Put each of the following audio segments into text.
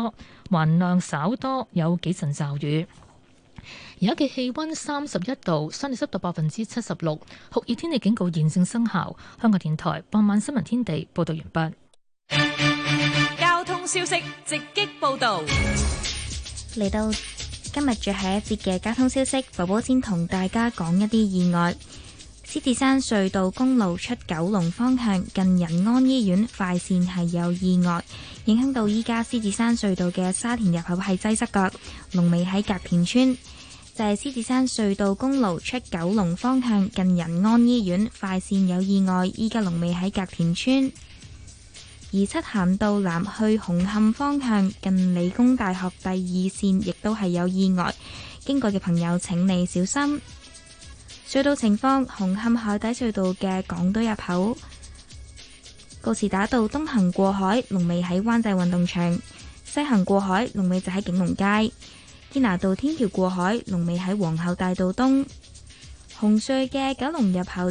多，雲量稍多，有幾陣驟雨。而家嘅氣溫31度，相對濕度76%，酷熱天氣警告現正生效。香港電台傍晚新聞天地報道完畢。 交通消息直擊報道。 嚟到今日最後一節嘅交通消息，寶寶先同大家講一啲意外。獅子山隧道公路出九龍方向近仁安醫院快線係有意外，影響到依家獅子山隧道嘅沙田入口係擠塞㗎，龍尾喺隔田村。就係獅子山隧道公路出九龍方向近仁安醫院快線有意外，依家龍尾喺隔田村。而漆咸道南去紅磡方向近理工大學第二線亦都係有意外，經過嘅朋友請你小心。隧道情況：紅磡海底隧道嘅港島入口告士打道東行過海，龍尾喺灣仔運動場；西行過海，龍尾就喺景隆街。堅拿道天橋過海，龍尾喺皇后大道東。紅隧嘅九龍入口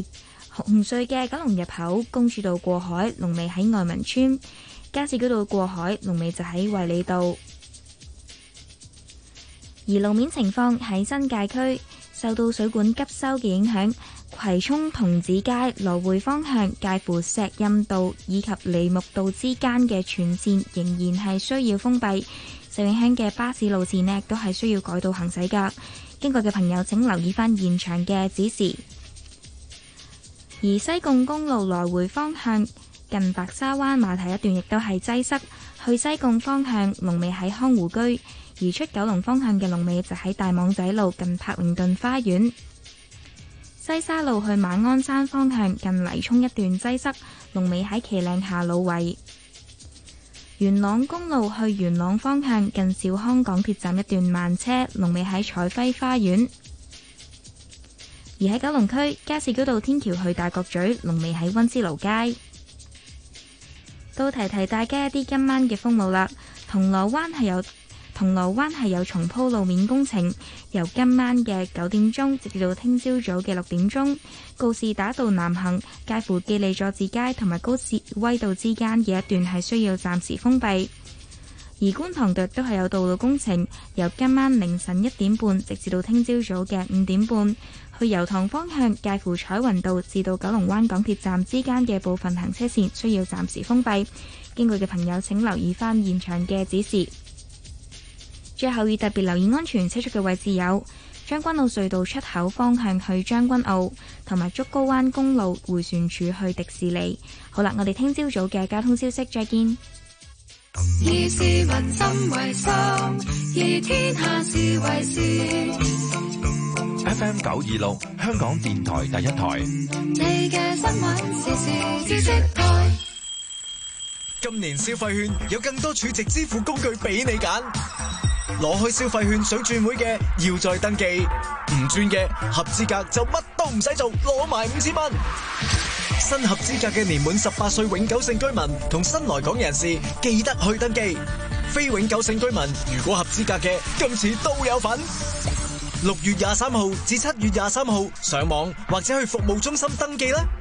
公主道過海，龍尾喺愛民村；加士居道過海，龍尾就喺衛理道。而路面情況喺新界區，受到水管急修嘅影響，葵涌童子街來回方向介乎石蔭道以及梨木道之間嘅全線仍然係需要封閉，受影響嘅巴士路線呢都係需要改道行駛㗎。經過嘅朋友請留意返現場嘅指示。而西貢公路來回方向近白沙灣碼頭一段亦都係擠塞，去西貢方向龍尾喺康湖居，而出九龍方向嘅龍尾就喺大網仔路近柏靈頓花園。西沙路去馬鞍山方向近泥涌一段擠塞，龍尾喺旗嶺下路圍。元朗公路去元朗方向近兆康港鐵站一段慢車，龍尾喺彩輝花園。而喺九龍區加士居道天橋去大角咀，龍尾喺溫思勞街。都提提大家一啲今晚嘅封路啦。銅鑼灣係有重鋪路面工程，由今晚嘅9點鐘直至到聽朝早嘅6點鐘，告士打道南行介乎記利佐治街同埋高士威道之間嘅一段係需要暫時封閉。而觀塘道都係有道路工程，由今晚凌晨1點半直至到聽朝早嘅5點半，去油塘方向介乎彩雲道至到九龍灣港鐵站之間嘅部分行車線需要暫時封閉。經過嘅朋友請留意返現場嘅指示。最後要特別留意安全車速嘅位置有將軍澳隧道出口方向去將軍澳，同埋竹篙灣公路迴旋處去迪士尼。好啦，我哋聽朝早嘅交通消息再見。 以市民心為心，以天下事為事。 FM 926香港電台第一台。 你嘅新聞時事知識台。 今年消費券有更多儲值支付工具俾你揀，攞開消費券想轉會嘅要再登記，唔轉嘅合資格就乜都唔使做，攞埋5000蚊。新合資格嘅年滿18歲永久性居民同新來港人士記得去登記，非永久性居民如果合資格嘅今次都有份。6月23號至7月23號上網或者去服務中心登記啦。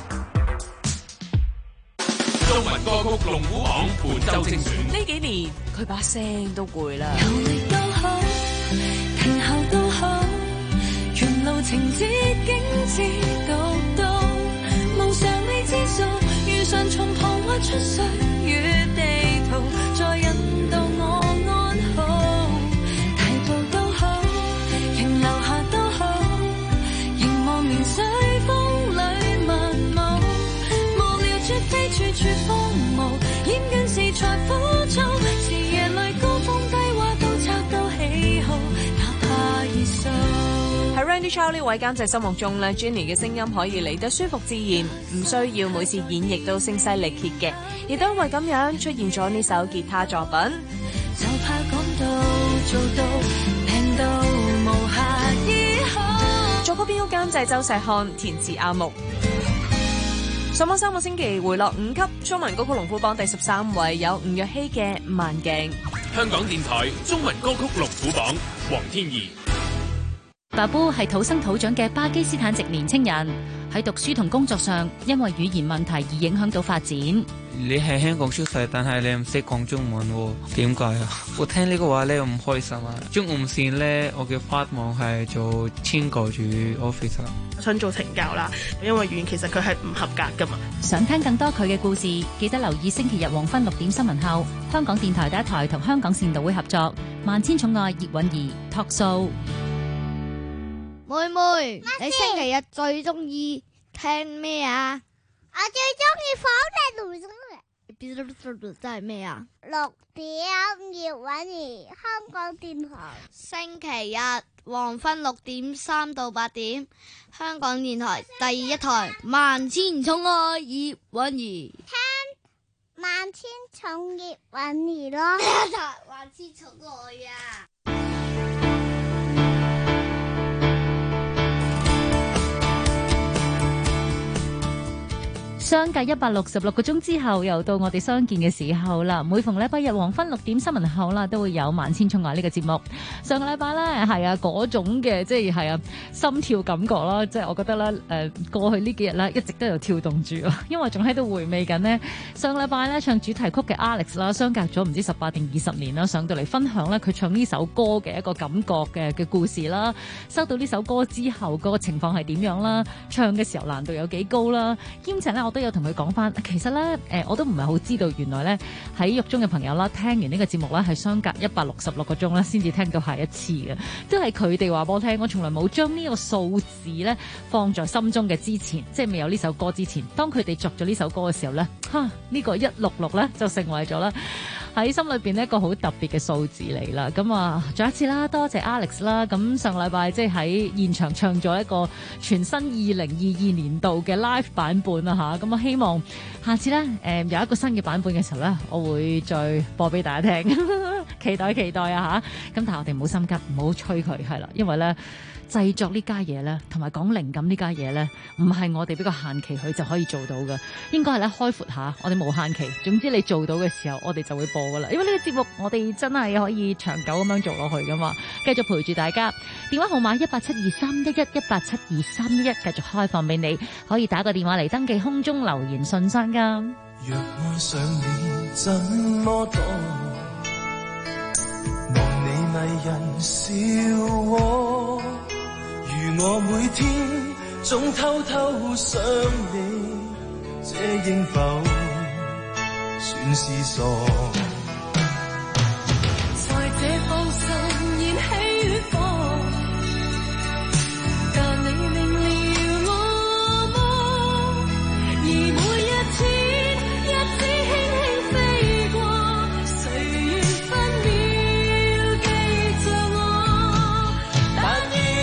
中文歌曲龍虎榜本周精選。 呢幾年佢把聲都攰啦。 遊歷都好，停候都好，沿路情節景致獨到，路上未知數，遇上從旁挖出歲月地圖，再引導我安好。大步都好，仍留下都好，凝望年水風裏漫舞，無聊絕非處處荒蕪，厭倦時才枯燥，是夜裏高峰低洼都測到喜好，哪怕熱數。 喺 Randy Chow 呢位監製心目中咧 ，Jenny 嘅聲音可以嚟得舒服自然，唔需要每次演繹都聲嘶力竭嘅，亦都因為咁樣出現咗呢首吉他作品。 就怕講到做到，平到無瑕以後。 作曲編曲監製周石漢，填詞阿木。上網3個星期回落5級，中文歌曲龍虎榜第13位有吳若希嘅《慢鏡》。 香港電台中文歌曲龍虎榜，黃天怡。 爸布係土生土長嘅巴基斯坦籍年青人，喺讀書同工作上因為語言問題而影響到發展。 你喺香港出世，但係你唔識講中文喎，點解啊？我聽呢個話咧，我唔開心啊！中午線咧，我嘅發望係做簽購主 officer， 想做懲教啦，因為語言其實佢係唔合格噶嘛。 想聽更多佢嘅故事，記得留意星期日黃昏6點新聞後，香港電台第一台同香港善導會合作《萬千寵愛葉韻儀》Talk Show。 妹妹，你星期日最中意聽咩啊？ 我最中意火車路上真係咩啊 ？6點葉韻儀，香港電台。 星期日黃昏6點3到8點，香港電台第一台萬千寵愛葉韻儀。 聽萬千寵葉韻儀咯， 萬千寵愛啊！ 相隔166個鐘之後，又到我哋相見嘅時候啦。每逢禮拜日黃昏6點新聞後啦，都會有萬千寵愛呢個節目。上個禮拜咧係啊嗰種嘅，即係啊心跳感覺啦，即係我覺得咧過去呢幾日咧一直都有跳動住，因為仲喺度回味緊呢。上個禮拜咧唱主題曲嘅 Alex 啦，相隔咗唔知18定20年啦，上到嚟分享咧佢唱呢首歌嘅一個感覺嘅故事啦。收到呢首歌之後，嗰個情況係點樣啦？唱嘅時候難度有幾高啦？兼且咧我都有同佢講翻，其實咧我都唔係好知道，原來咧喺獄中嘅朋友啦，聽完呢個節目咧係相隔166個鐘咧先至聽到下一次嘅，都係佢哋話俾我聽，我從來冇將呢個數字咧放在心中嘅之前，即係未有呢首歌之前，當佢哋作咗呢首歌嘅時候咧，呢個166咧就成為咗啦喺心裏邊一個好特別嘅數字嚟啦。咁啊，再一次啦，多謝 Alex 啦。咁上個禮拜即係喺現場唱咗一個全新2022年度嘅 live 版本啊吓。咁我希望下次咧有一個新嘅版本嘅時候咧，我會再播俾大家聽。期待啊吓。咁但係我哋唔好心急，唔好催佢係啦，因為咧製作呢家嘢咧，同埋講靈感呢家嘢咧，唔係我哋俾個限期佢就可以做到嘅，應該係咧開闊下，我哋冇限期。總之你做到嘅時候，我哋就會播噶啦。因為呢個節目我哋真係可以長久咁樣做落去噶嘛，繼續陪住大家。電話號碼1872311，1872311，繼續開放俾你，可以打個電話嚟登記空中留言信箱噶。 若愛上你怎麼躲？望你迷人笑我。如我每天總偷偷想你，這應否算是傻？ 在這放心燃起火，但你明了我麼？而每一天日子輕輕飛過，誰願分秒記着我？但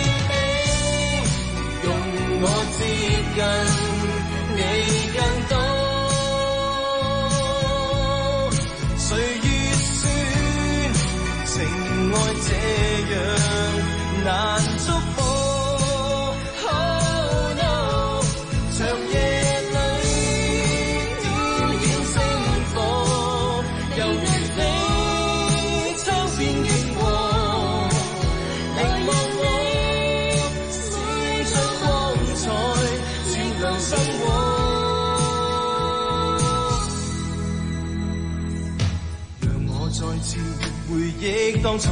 我接近你更多，誰預算情愛這樣難捉摸？Oh no， 長夜裏點燃星火，猶如你窗邊經過，凝望我閃出光彩，照亮生活。讓我再次回憶當初，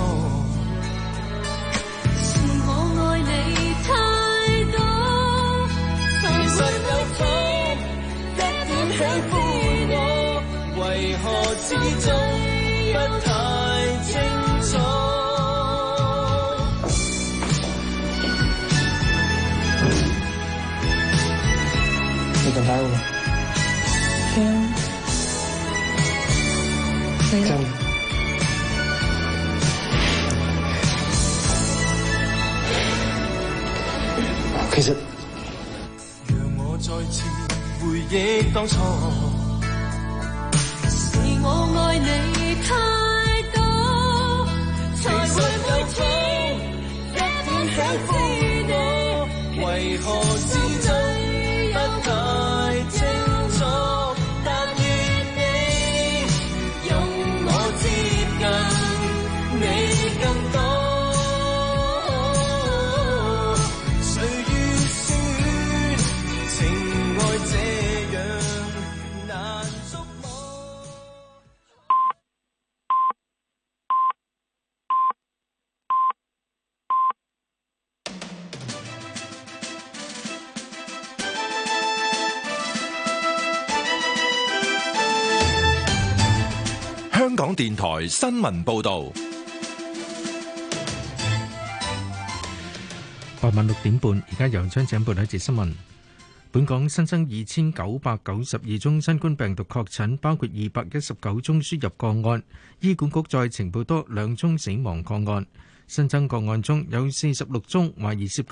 是我愛你太多，其實有錯，一點喜歡我，為何始終不太清楚？ 你近排好嗎？真。其實， 讓我再次回憶當初， 是我愛你太多，才會每天一點喜歡我，為何始終不太清楚？但願你容我接近你更多。 港電台新聞報道。 傍晚6點半，而家由張井報道一節新聞。本港新增2992宗新冠病毒確診，包括219宗輸入個案。醫管局再呈報多2宗死亡個案。新增個案中有46宗懷疑涉及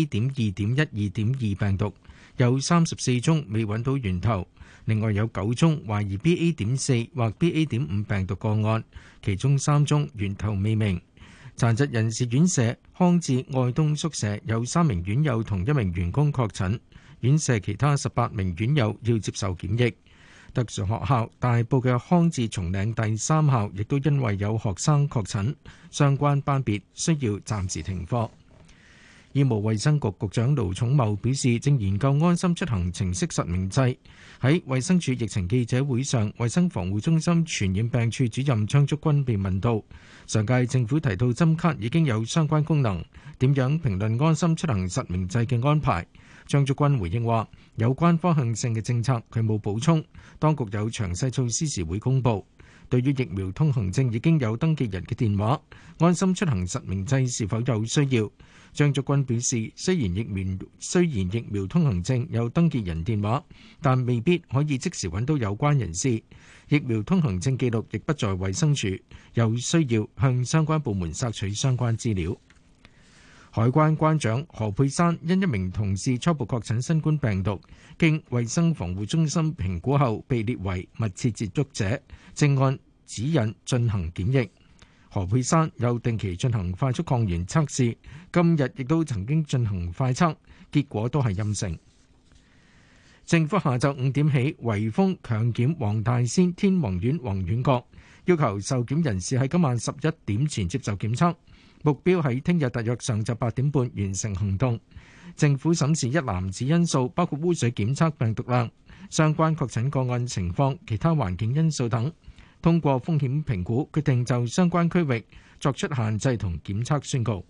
BA.2.12.2 病毒，有34宗未揾到源頭。另外有9宗懷疑 BA.4 或 BA.5 病毒個案，其中3宗源頭未明。殘疾人士院舍康智愛東宿舍有3名院友同1名員工確診，院舍其他18名院友要接受檢疫。特殊學校大埔嘅康智松嶺第3校亦都因為有學生確診，相關班別需要暫時停課。醫務衛生局局長盧寵茂表示，正研究安心出行程式實名制。喺衛生署疫情記者會上，衛生防護中心傳染病處主任張竹君被問到，上屆政府提到針卡已經有相關功能，點樣評論安心出行實名制嘅安排？張竹君回應話，有關方向性嘅政策佢冇補充，當局有詳細措施時會公佈。對於疫苗通行證已經有登記人嘅電話，安心出行實名制是否有需要？張竹君表示，雖然疫苗通行證有登記人電話，但未必可以即時揾到有關人士。疫苗通行證記錄亦不在衛生署，有需要向相關部門索取相關資料。海關關長何佩珊因一名同事初步確診新冠病毒，經衛生防護中心評估後被列為密切接觸者，正按指引進行檢疫。何佩珊又定期進行快速抗原測試，今日亦都曾經進行快測，結果都係陰性。政府下晝5點起圍封強檢黃大仙天宏苑宏遠閣，要求受檢人士喺今晚11點前接受檢測，目標喺聽日大約上晝8點半完成行動。政府審視一籃子因素，包括污水檢測病毒量、相關確診個案情況、其他環境因素等，通過風險評估，決定就相關區域作出限制同檢測宣告。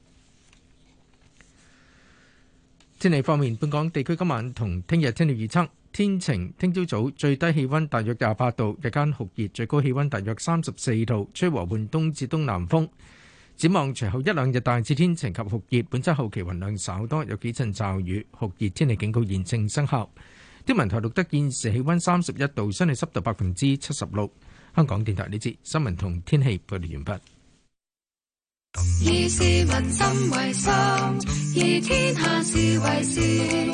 天氣方面，本港地區今晚同聽日天氣預測天晴，聽朝早最低氣溫大約28度，日間酷熱，最高氣溫大約34度，吹和緩東至東南風。展望隨後一兩日大致天晴及酷熱，本週後期雲量稍多，有幾陣驟雨，酷熱天氣警告現正生效。天文台錄得現時氣溫31度，相對濕度76%。香港電台呢節新聞同天氣報道完畢。 以市民心為心，以天下事為事。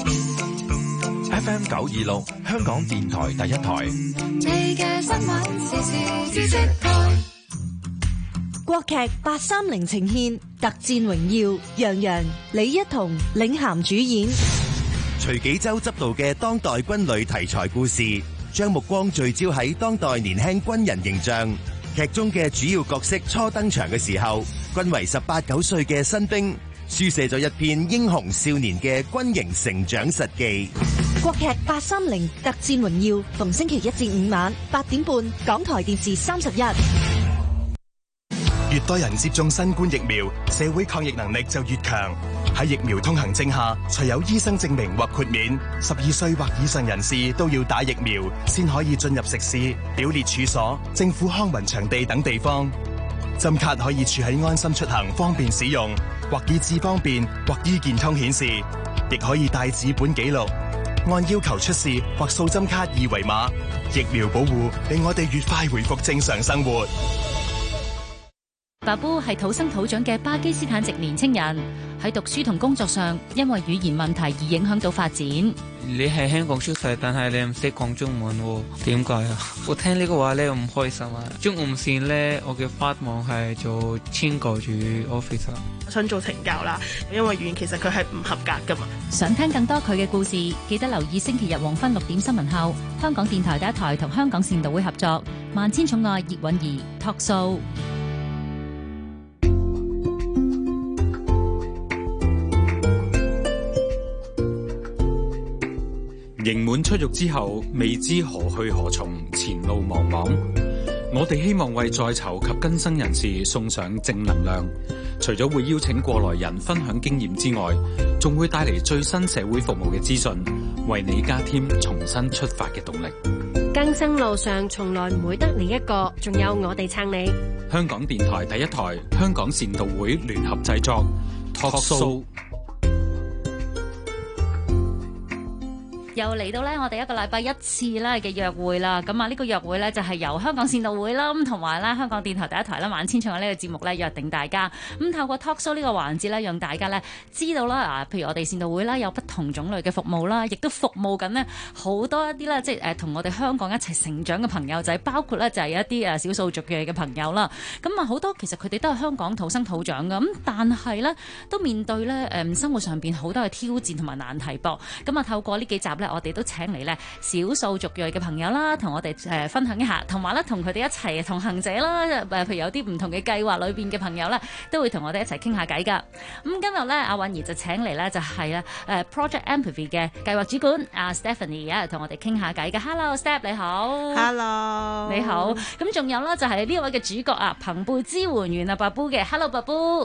FM 926，香港電台第一台。 你嘅新聞時事知識台。 國劇830呈獻《特戰榮耀》，楊洋、李一桐領銜主演。 徐紀周執導嘅當代軍旅題材故事，將目光聚焦喺當代年輕軍人形象。劇中嘅主要角色初登場嘅時候，均為18、19歲嘅新兵，書寫咗一篇英雄少年嘅軍營成長實記。 國劇830《特戰榮耀》，逢星期1至5晚8點半，港台電視31。 越多人接種新冠疫苗，社會抗疫能力就越強。喺疫苗通行證下，除有醫生證明或豁免，12歲或以上人士都要打疫苗，先可以進入食肆、表列處所、政府康文場地等地方。針卡可以儲喺安心出行，方便使用，或以智方便，或醫健通顯示，亦可以帶紙本記錄，按要求出示或掃針卡二維碼。疫苗保護令我哋越快回復正常生活。 巴布係土生土長嘅巴基斯坦籍年青人，喺讀書同工作上因為語言問題而影響到發展。 你喺香港出世，但係你唔識講中文喎，點解啊？我聽呢個話咧唔開心啊！中午線咧，我嘅發夢係做千個主 officer， 想做懲教啦，因為語言其實佢係唔合格噶嘛。 想聽更多佢嘅故事，記得留意星期日黃昏6點新聞後，香港電台第一台同香港善導會合作《萬千寵愛葉韻儀》Talk Show。 刑滿出獄之後，未知何去何從，前路茫茫。我哋希望為在囚及更生人士送上正能量，除咗會邀請過來人分享經驗之外，仲會帶嚟最新社會服務嘅資訊，為你加添重新出發嘅動力。 更生路上從來唔會得你一個，仲有我哋撐你。 香港電台第一台，香港善導會聯合製作 Talk Show。 又嚟到咧，我哋一個禮拜一次咧嘅約會啦。咁啊，呢個約會咧就係由香港善導會啦，咁同埋咧香港電台第一台啦，萬千寵愛呢個節目咧約定大家。咁透過 Talk Show 呢個環節咧，讓大家咧知道啦，譬如我哋善導會啦，有不同種類嘅服務啦，亦都服務緊呢好多一啲咧，即係同我哋香港一齊成長嘅朋友仔，包括咧就係一啲少數族裔嘅朋友啦。咁啊，好多其實佢哋都係香港土生土長嘅，咁但係咧都面對咧生活上邊好多嘅挑戰同埋難題噃。咁啊，透過呢幾集咧，我哋都請嚟咧少數族裔嘅朋友啦，同我哋分享一下，同埋咧同佢哋一齊同行者啦，譬如有啲唔同嘅計劃裏邊嘅朋友咧，都會同我哋一齊傾下偈噶。咁今日咧，阿韻儀就請嚟咧就係咧Project Empathy 嘅計劃主管阿 Stephanie 啊，同我哋傾下偈嘅。Hello，Step 你好。 Hello， 你好。咁仲有啦，就係呢位嘅主角啊，朋輩支援員啊，Babu 嘅。Hello，Babu。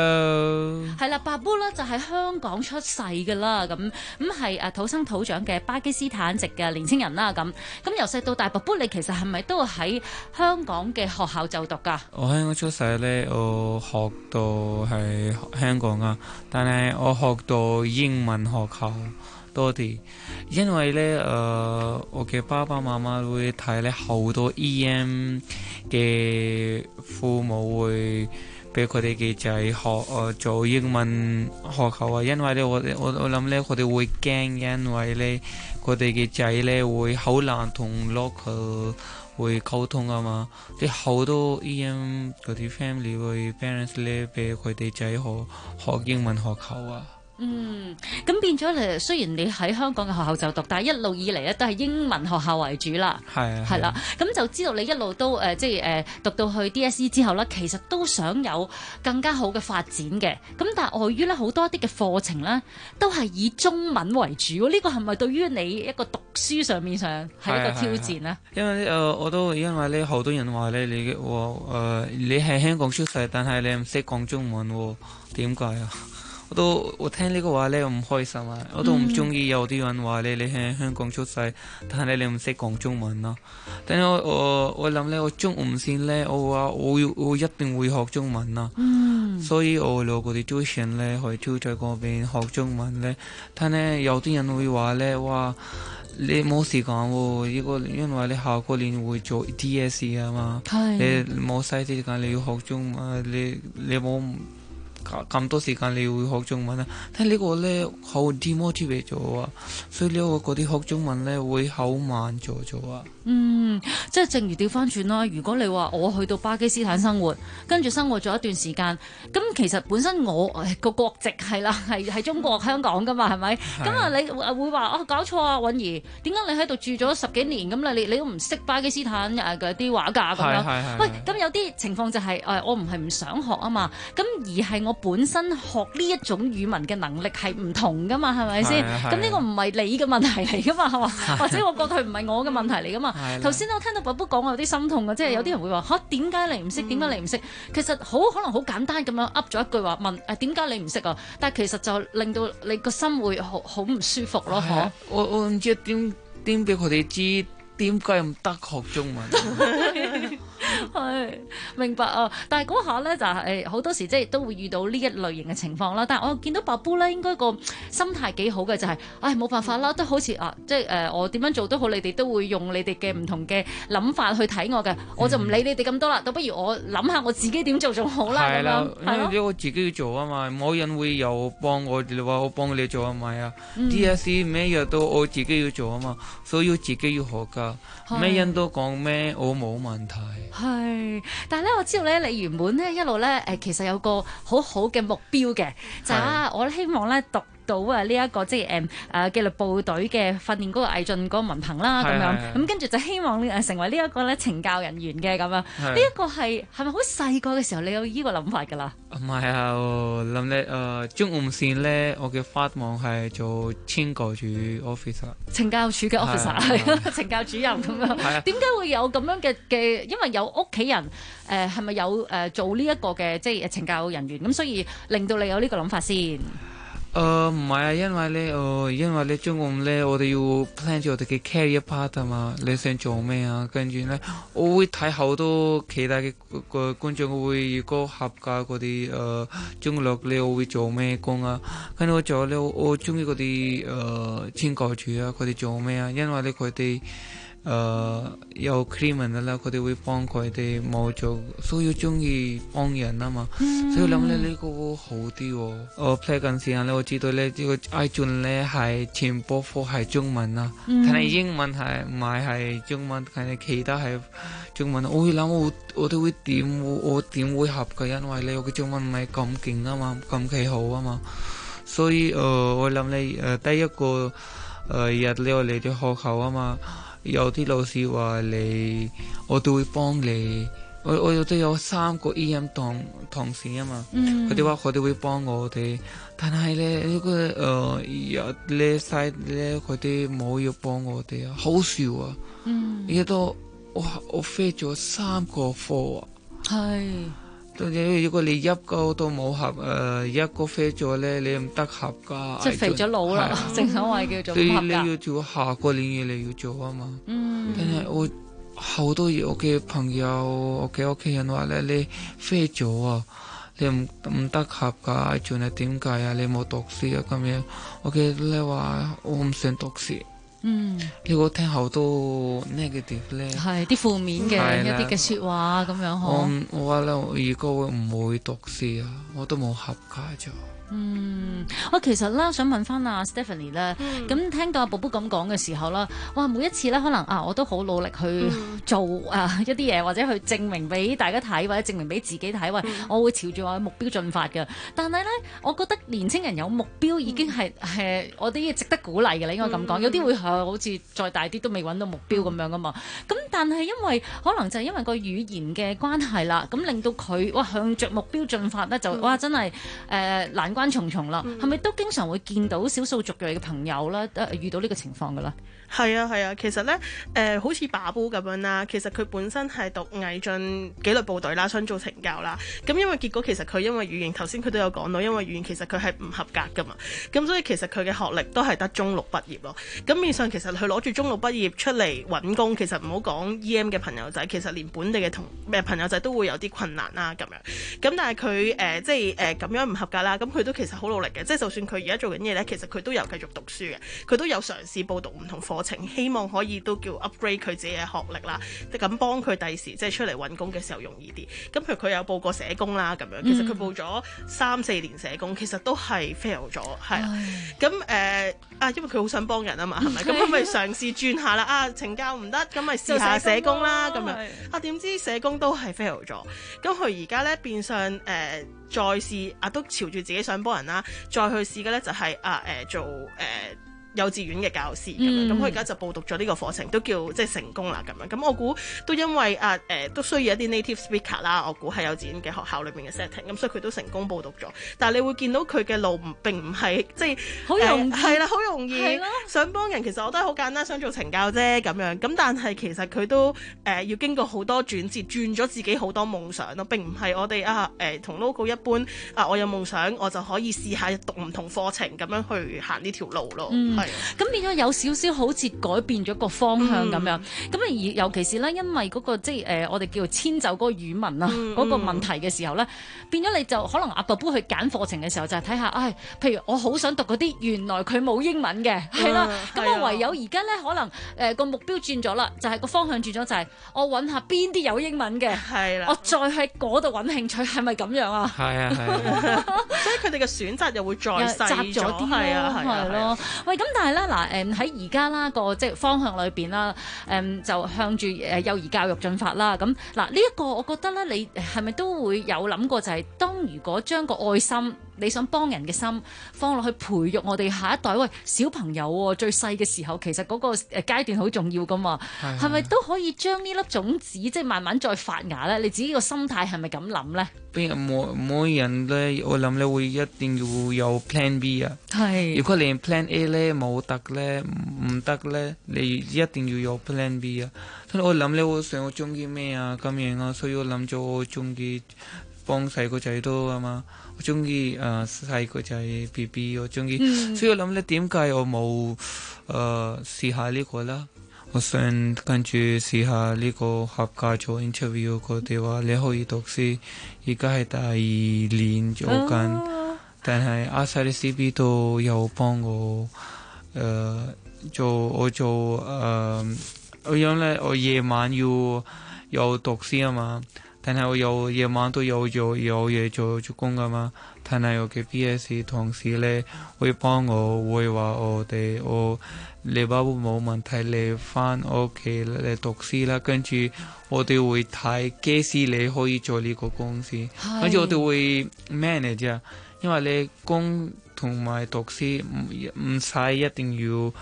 Hello。 係啦，Babu 咧就喺香港出世噶啦，咁係土生土長嘅巴基斯坦籍嘅年青人啦，咁由細到大，Babu你其實係咪都喺香港嘅學校就讀㗎？ 我香港出世咧，我學到係香港啊，但係我學到英文學校多啲，因為咧我嘅爸爸媽媽會睇咧好多 EM 嘅父母會俾佢哋嘅仔學做英文學校啊，因為咧我諗咧佢哋會驚，因為咧佢哋嘅仔咧會好難同 local 會溝通啊嘛，啲好多 EM 嗰啲 family 會 parents 咧俾佢哋仔學英文學校啊。 咁變咗嚟，雖然你喺香港嘅學校就讀，但係一路以嚟咧都係英文學校為主啦。係啦，咁就知道你一路都讀到去 DSE 之後咧，其實都想有更加好嘅發展嘅。咁但係礙於咧好多啲嘅課程咧，都係以中文為主。呢個係咪對於你一個讀書上面上係一個挑戰咧？ 因為我都因為咧好多人話咧你喺香港出世，但係你唔識講中文喎，點解啊？我聽呢個話咧唔開心啊！我都唔中意有啲人話你喺香港出世，但係你唔識講中文咯。但係我諗咧，我中五線咧，我話我一定會學中文啦。所以我攞嗰啲 tuition 咧去挑在嗰邊學中文咧。但係有啲人會話咧，哇！你冇時間喎，因為你下個年會做 DSE 啊嘛。你冇嘥啲時間，你要學中文，你冇咁多時間你會學中文啊，但係呢個咧好 demotivate 咗啊，所以呢個嗰啲學中文咧會好慢咗啊。 即係正如調翻轉啦。如果你話我去到巴基斯坦生活，跟住生活咗一段時間，咁其實本身我個國籍係啦，係中國香港噶嘛，係咪？咁啊，你會話搞錯啊，韻儀，點解你喺度住咗10幾年咁你都唔識巴基斯坦嗰啲話㗎咁樣？喂，咁有啲情況就係我唔係唔想學啊嘛，咁而係我本身學呢一種語文嘅能力係唔同㗎嘛，係咪先？咁呢個唔係你嘅問題嚟㗎嘛，係嘛？或者我覺得佢唔係我嘅問題嚟㗎嘛。頭先我聽到Babu講，我有啲心痛嘅，即係有啲人會話嚇，點解你唔識？點解你唔識？其實可能好簡單咁樣噏咗一句話問點解你唔識啊？但係其實就令到你個心會好唔舒服咯，嗬？ 我唔知點俾佢哋知點解唔得學中文。 係明白啊！但係嗰下咧就係好多時即係都會遇到呢一類型嘅情況啦。但係我見到Babu咧應該個心態幾好嘅，就係冇辦法啦，都好似即係我點樣做都好，你哋都會用你哋嘅唔同嘅諗法去睇我嘅，我就唔理你哋咁多啦。倒不如我諗下我自己點做仲好啦咁樣。 因為我自己要做啊嘛，冇人會有幫我哋話我幫你做啊嘛啊。DSE 咩嘢都我自己要做啊嘛，所以要自己要學㗎。咩人都講咩，我冇問題。 係，但係咧，我知道咧，你原本咧一路咧其實有個好好嘅目標嘅，就係我希望咧讀到呢一個即係紀律部隊嘅訓練嗰個毅進嗰個文憑啦，咁樣咁跟住就希望成為呢一個咧懲教人員嘅咁樣。呢一個係咪好細個嘅時候你有呢個諗法㗎啦？ 唔係啊，我諗咧中五線咧，我嘅發夢係做懲教處 officer。懲教處嘅 officer 係懲教主任咁樣。點解會有咁樣嘅？因為有屋企人係咪有做呢一個嘅即係懲教人員咁，所以令到你有呢個諗法先？ 唔係啊，因為咧中午咧，我哋要 plan 住我哋嘅 career path 啊嘛，你想做咩啊？跟住咧，我會睇好多其他嘅個觀眾，我會如果合格嗰啲中六咧，我會做咩工啊？跟住我做咧，我中意嗰啲天國主啊，佢哋做咩啊？因為咧佢哋有 criminal 啦，佢哋會幫佢哋冇做，所以我中意幫人啊嘛，所以諗咧呢個會好啲喎。我 play 緊時間咧，我知道咧呢個 iTunes 咧係全部課係中文啊，但係英文係唔係中文，但係其他係中文。我會諗我都會點會合嘅，因為咧我嘅中文唔係咁勁啊嘛，咁幾好啊嘛，所以我諗咧第一個日咧我嚟到學校啊嘛。有啲老師話你，我都會幫你。我都有3個 EM 同事啊嘛，佢哋話佢哋會幫我哋，但係咧呢個呢 side 咧佢哋冇要幫我哋啊，好笑啊！而家都我飛咗3個課啊，係。如果你一個都冇合，一個飛咗咧，你唔得合噶。 即係肥咗腦啦，正所謂叫做唔合格。 所以你要做下個年嘢你要做啊嘛。但係我好多我嘅朋友、我嘅屋企人話咧，你飛咗啊，你唔得合噶，仲係點解啊？你冇讀書啊咁樣。我嘅咧話我唔想讀書。你會聽好多 negative 咧， 係啲負面嘅一啲嘅説話咁樣嗬。 我話咧，如果唔會讀書啊，我都冇合格咗。 我其實咧想問翻阿 Stephanie 咧，咁聽到阿寶寶咁講嘅時候啦，哇，每一次咧可能我都好努力去做一啲嘢，或者去證明俾大家睇，或者證明俾自己睇，喂，我會朝住我嘅目標進發嘅。但係咧，我覺得年青人有目標已經係我啲值得鼓勵嘅啦，應該咁講。有啲會好似再大啲都未揾到目標咁樣噶嘛。咁但係因為可能就係因為個語言嘅關係啦，咁令到佢向着目標進發咧，就哇真係難關重重啦，係咪都經常會見到少數族裔嘅朋友啦，遇到呢個情況㗎啦？ 係啊，其實咧好似爸爸咁樣啦，其實佢本身係讀毅進紀律部隊啦，想做懲教啦。咁因為結果其實佢因為語言，頭先佢都有講到，因為語言其實佢係唔合格㗎嘛。咁所以其實佢嘅學歷都係得中六畢業咯。咁面上其實佢攞住中六畢業出嚟揾工，其實唔好講 EM 嘅朋友仔，其實連本地嘅朋友仔都會有啲困難啦咁樣。咁但係佢即係咁樣唔合格啦，咁佢都其實好努力嘅，即係就算佢而家做緊嘢咧，其實佢都有繼續讀書嘅，佢都有嘗試報讀唔同課程，希望可以都叫 upgrade 佢自己嘅學歷啦，即係咁幫佢第時即係出嚟揾工嘅時候容易啲。咁譬如佢有報過社工啦咁樣，其實佢報咗3-4年社工，其實都係 fail 咗，係啦。咁因為佢好想幫人啊嘛，係咪？咁佢咪嘗試轉下啦，懲教唔得，咁咪試下社工啦咁樣。點知社工都係 fail 咗。咁佢而家咧變相再試都朝住自己想幫人啦，再去試嘅咧就係做幼稚園嘅教師咁樣，咁佢而家就報讀咗呢個課程，都叫即係成功啦咁樣。咁我估都因為都需要一啲 native speaker 啦，我估係幼稚園嘅學校裏面嘅 setting，咁所以佢都成功報讀咗。但係你會見到佢嘅路並唔係即係好容易，係啦，好容易想幫人。其實我都係好簡單，想做懲教啫咁樣。咁但係其實佢都要經過好多轉折，轉咗自己好多夢想咯。並唔係我哋同 local 一般我有夢想我就可以試下讀唔同課程咁樣去行呢條路咯。 咁變咗有少少好似改變咗個方向咁樣，咁而尤其是咧，因為嗰個即係我哋叫做遷就嗰個語文啊，嗰個問題嘅時候咧，變咗你就可能阿爸爸去揀課程嘅時候就係睇下，譬如我好想讀嗰啲原來佢冇英文嘅，係啦，咁我唯有而家咧可能個目標轉咗啦，就係個方向轉咗，就係我揾下邊啲有英文嘅，係啦，我再喺嗰度揾興趣，係咪咁樣啊？係啊， 所以佢哋嘅選擇又會再細咗啲，係啊，係咯。 喂，咁但係咧嗱，喺而家啦個即係方向裏邊啦，就向住幼兒教育進發啦。咁嗱呢一個，我覺得咧，你係咪都會有諗過，就係當如果將個愛心，你想幫人嘅心放落去培育我哋下一代，喂，小朋友最細嘅時候，其實嗰個階段好重要噶嘛，係咪都可以將呢粒種子即係慢慢再發芽咧？你自己個心態係咪咁諗咧？ 每人咧，我諗咧會一定要有 Plan B 啊。係。如果連 Plan A 咧冇得咧，唔得咧，你一定要有 Plan B 啊。我諗咧，我想我中意咩啊咁樣啊，所以我諗咗我中意幫細個仔都啊嘛，我中意細個仔 BB， 我中意，所以我諗咧點解我冇試下呢個啦？我想跟住試下呢個合格做 interview， 佢哋話你可以讀書，而家係第2年做緊，但係阿細啲 CB 都有幫我我因為我夜晚要有讀書啊嘛，但係我夜晚都有嘢做工啊嘛，但係我嘅 BS 同事咧會幫我，會話你爸爸冇問題，你翻屋企嚟讀書啦，跟住我哋會睇幾時你可以做呢個公司，跟住我哋會 manage 啊，因為你工同埋讀書唔使一定要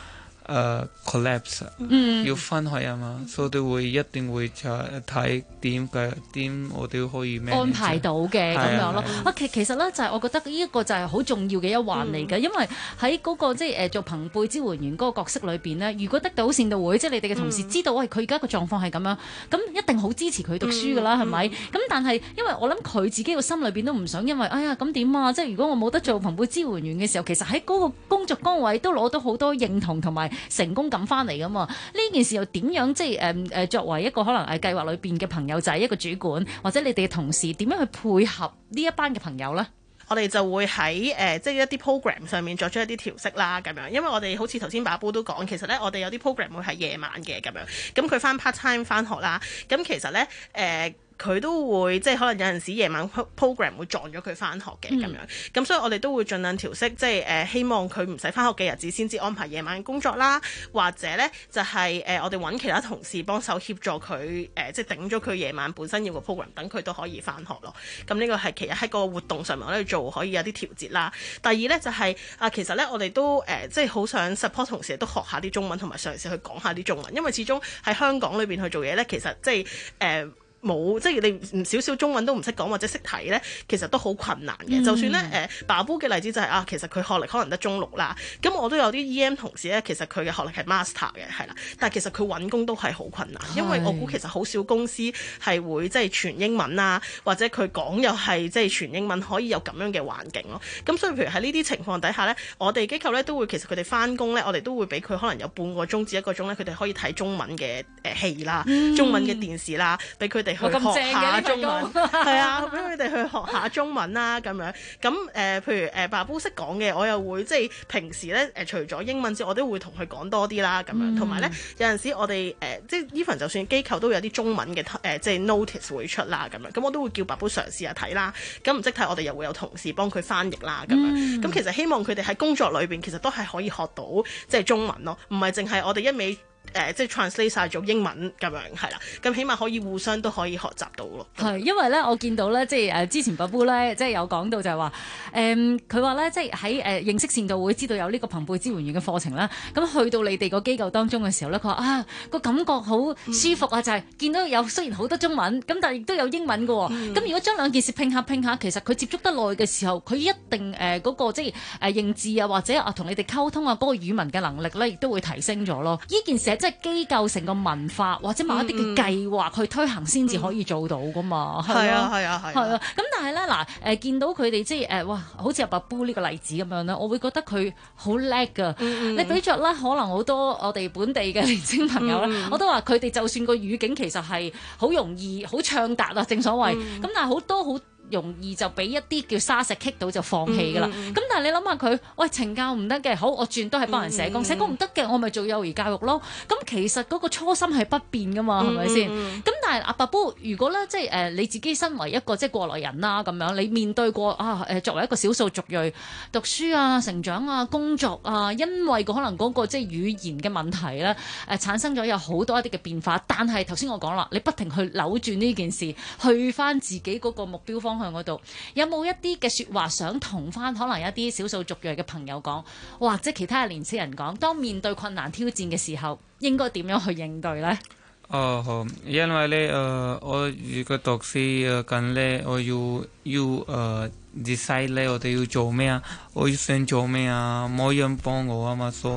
collapse， 要分開啊嘛，所以我哋會一定會睇點我哋可以安排到嘅咁樣咯。其實咧就係我覺得呢一個就係好重要嘅一環嚟嘅，因為喺嗰個即係做朋輩支援員嗰個角色裏邊咧，如果得到善導會即係你哋嘅同事知道喂佢而家個狀況係咁樣，咁一定好支持佢讀書㗎啦，係咪？咁但係因為我諗佢自己個心裏邊都唔想，因為哎呀咁點啊？即係如果我冇得做朋輩支援員嘅時候，其實喺嗰個工作崗位都攞到好多認同同埋成功感翻嚟㗎嘛？呢件事又點樣即係作為一個可能計劃裏邊嘅朋友仔，一個主管或者你哋嘅同事點樣去配合呢一班嘅朋友呢？ 我哋就會喺即係一啲 program 上面作出一啲調適啦，咁樣，因為我哋好似頭先把寶都講，其實咧我哋有啲 program 會係夜晚嘅咁樣，咁佢翻 part time 翻學啦，咁其實咧佢都會即係可能有陣時夜晚 program 會撞咗佢翻學嘅咁樣，咁所以我哋都會盡量調適，即係希望佢唔使翻學嘅日子先至安排夜晚工作啦，或者咧就係我哋揾其他同事幫手協助佢即係頂咗佢夜晚本身要個 program，等佢都可以翻學咯。咁呢個係其實喺個活動上面我哋做可以有啲調節啦。第二咧就係其實咧我哋都即係好想 support 同事都學下啲中文，同埋嘗試去講下啲中文，因為始終喺香港裏邊去做嘢咧，其實即係冇即係你唔少中文都唔識講或者識睇咧，其實都好困難嘅。就算咧爸寶嘅例子就係其實佢學歷可能得中6啦，咁我都有啲 EM 同事咧，其實佢嘅學歷係 master 嘅，係啦，但係其實佢揾工都係好困難，因為我估其實好少公司係會即係全英文啊，或者佢講又係即係全英文可以有咁樣嘅環境咯。咁所以譬如喺呢啲情況底下咧，我哋機構咧都會其實佢哋翻工咧，我哋都會俾佢可能有半個鐘至1個鐘咧，佢哋可以睇中文嘅戲啦、中文嘅電視啦，俾佢哋去學下中文，係啊，俾佢哋去學下中文啦咁樣。咁譬如爸寶識講嘅，我又會即係平時咧除咗英文之外，我都會同佢講多啲啦咁樣。同埋咧有陣時我哋即係 even 就算機構都有啲中文嘅即係 notice 會出啦咁樣，咁我都會叫爸寶嘗試下睇啦。咁唔識睇，我哋又會有同事幫佢翻譯啦咁樣。咁其實希望佢哋喺工作裏邊其實都係可以學到即係中文咯，唔係淨係我哋一味即係 translate 晒做英文咁樣，係啦，咁起碼可以互相都可以學習到咯。 係因為咧，我見到咧，即係之前爸寶咧，即係有講到就係話，佢話咧，即係喺認識善導會知道有呢個朋輩支援員嘅課程啦。咁去到你哋個機構當中嘅時候咧，佢話個感覺好舒服啊，就係見到有雖然好多中文，咁但係亦都有英文嘅喎。咁如果將兩件事拼下，其實佢接觸得耐嘅時候，佢一定嗰個即係認字啊，或者同你哋溝通啊，嗰個語文嘅能力咧，亦都會提升咗咯。呢件事即係機構成個文化或者某一啲嘅計劃去推行先至可以做到噶嘛。係啊。咁但係咧嗱見到佢哋即係哇，好似阿爸寶呢個例子咁樣咧，我會覺得佢好叻㗎。你比着咧，可能好多我哋本地嘅年輕朋友咧，我都話佢哋就算個語境其實係好容易、好暢達啊，正所謂。咁但係好多好容易就俾一啲叫沙石棘到就放棄㗎啦。咁但係你諗下佢，喂懲教唔得嘅，好我轉都係幫人社工，社工唔得嘅，我咪做幼兒教育咯。咁其實嗰個初心係不變㗎嘛，係咪先？咁但係阿爸寶，如果咧即係你自己身為一個即係過來人啦咁樣，你面對過作為一個少數族裔讀書啊、成長啊、工作啊，因為可能嗰個即係語言嘅問題咧產生咗有好多一啲嘅變化。但係頭先我講啦，你不停去扭轉呢件事，去翻自己嗰個目標方向嗰度，有冇一啲嘅説話想同翻可能一啲少數族裔嘅朋友講，或者其他嘅年輕人講，當面對困難挑戰嘅時候，應該點樣去應對呢？ 好，因為咧我如果讀書緊咧，我要decide 咧，我哋要做咩啊？我要想做咩啊？冇人幫我啊嘛，所以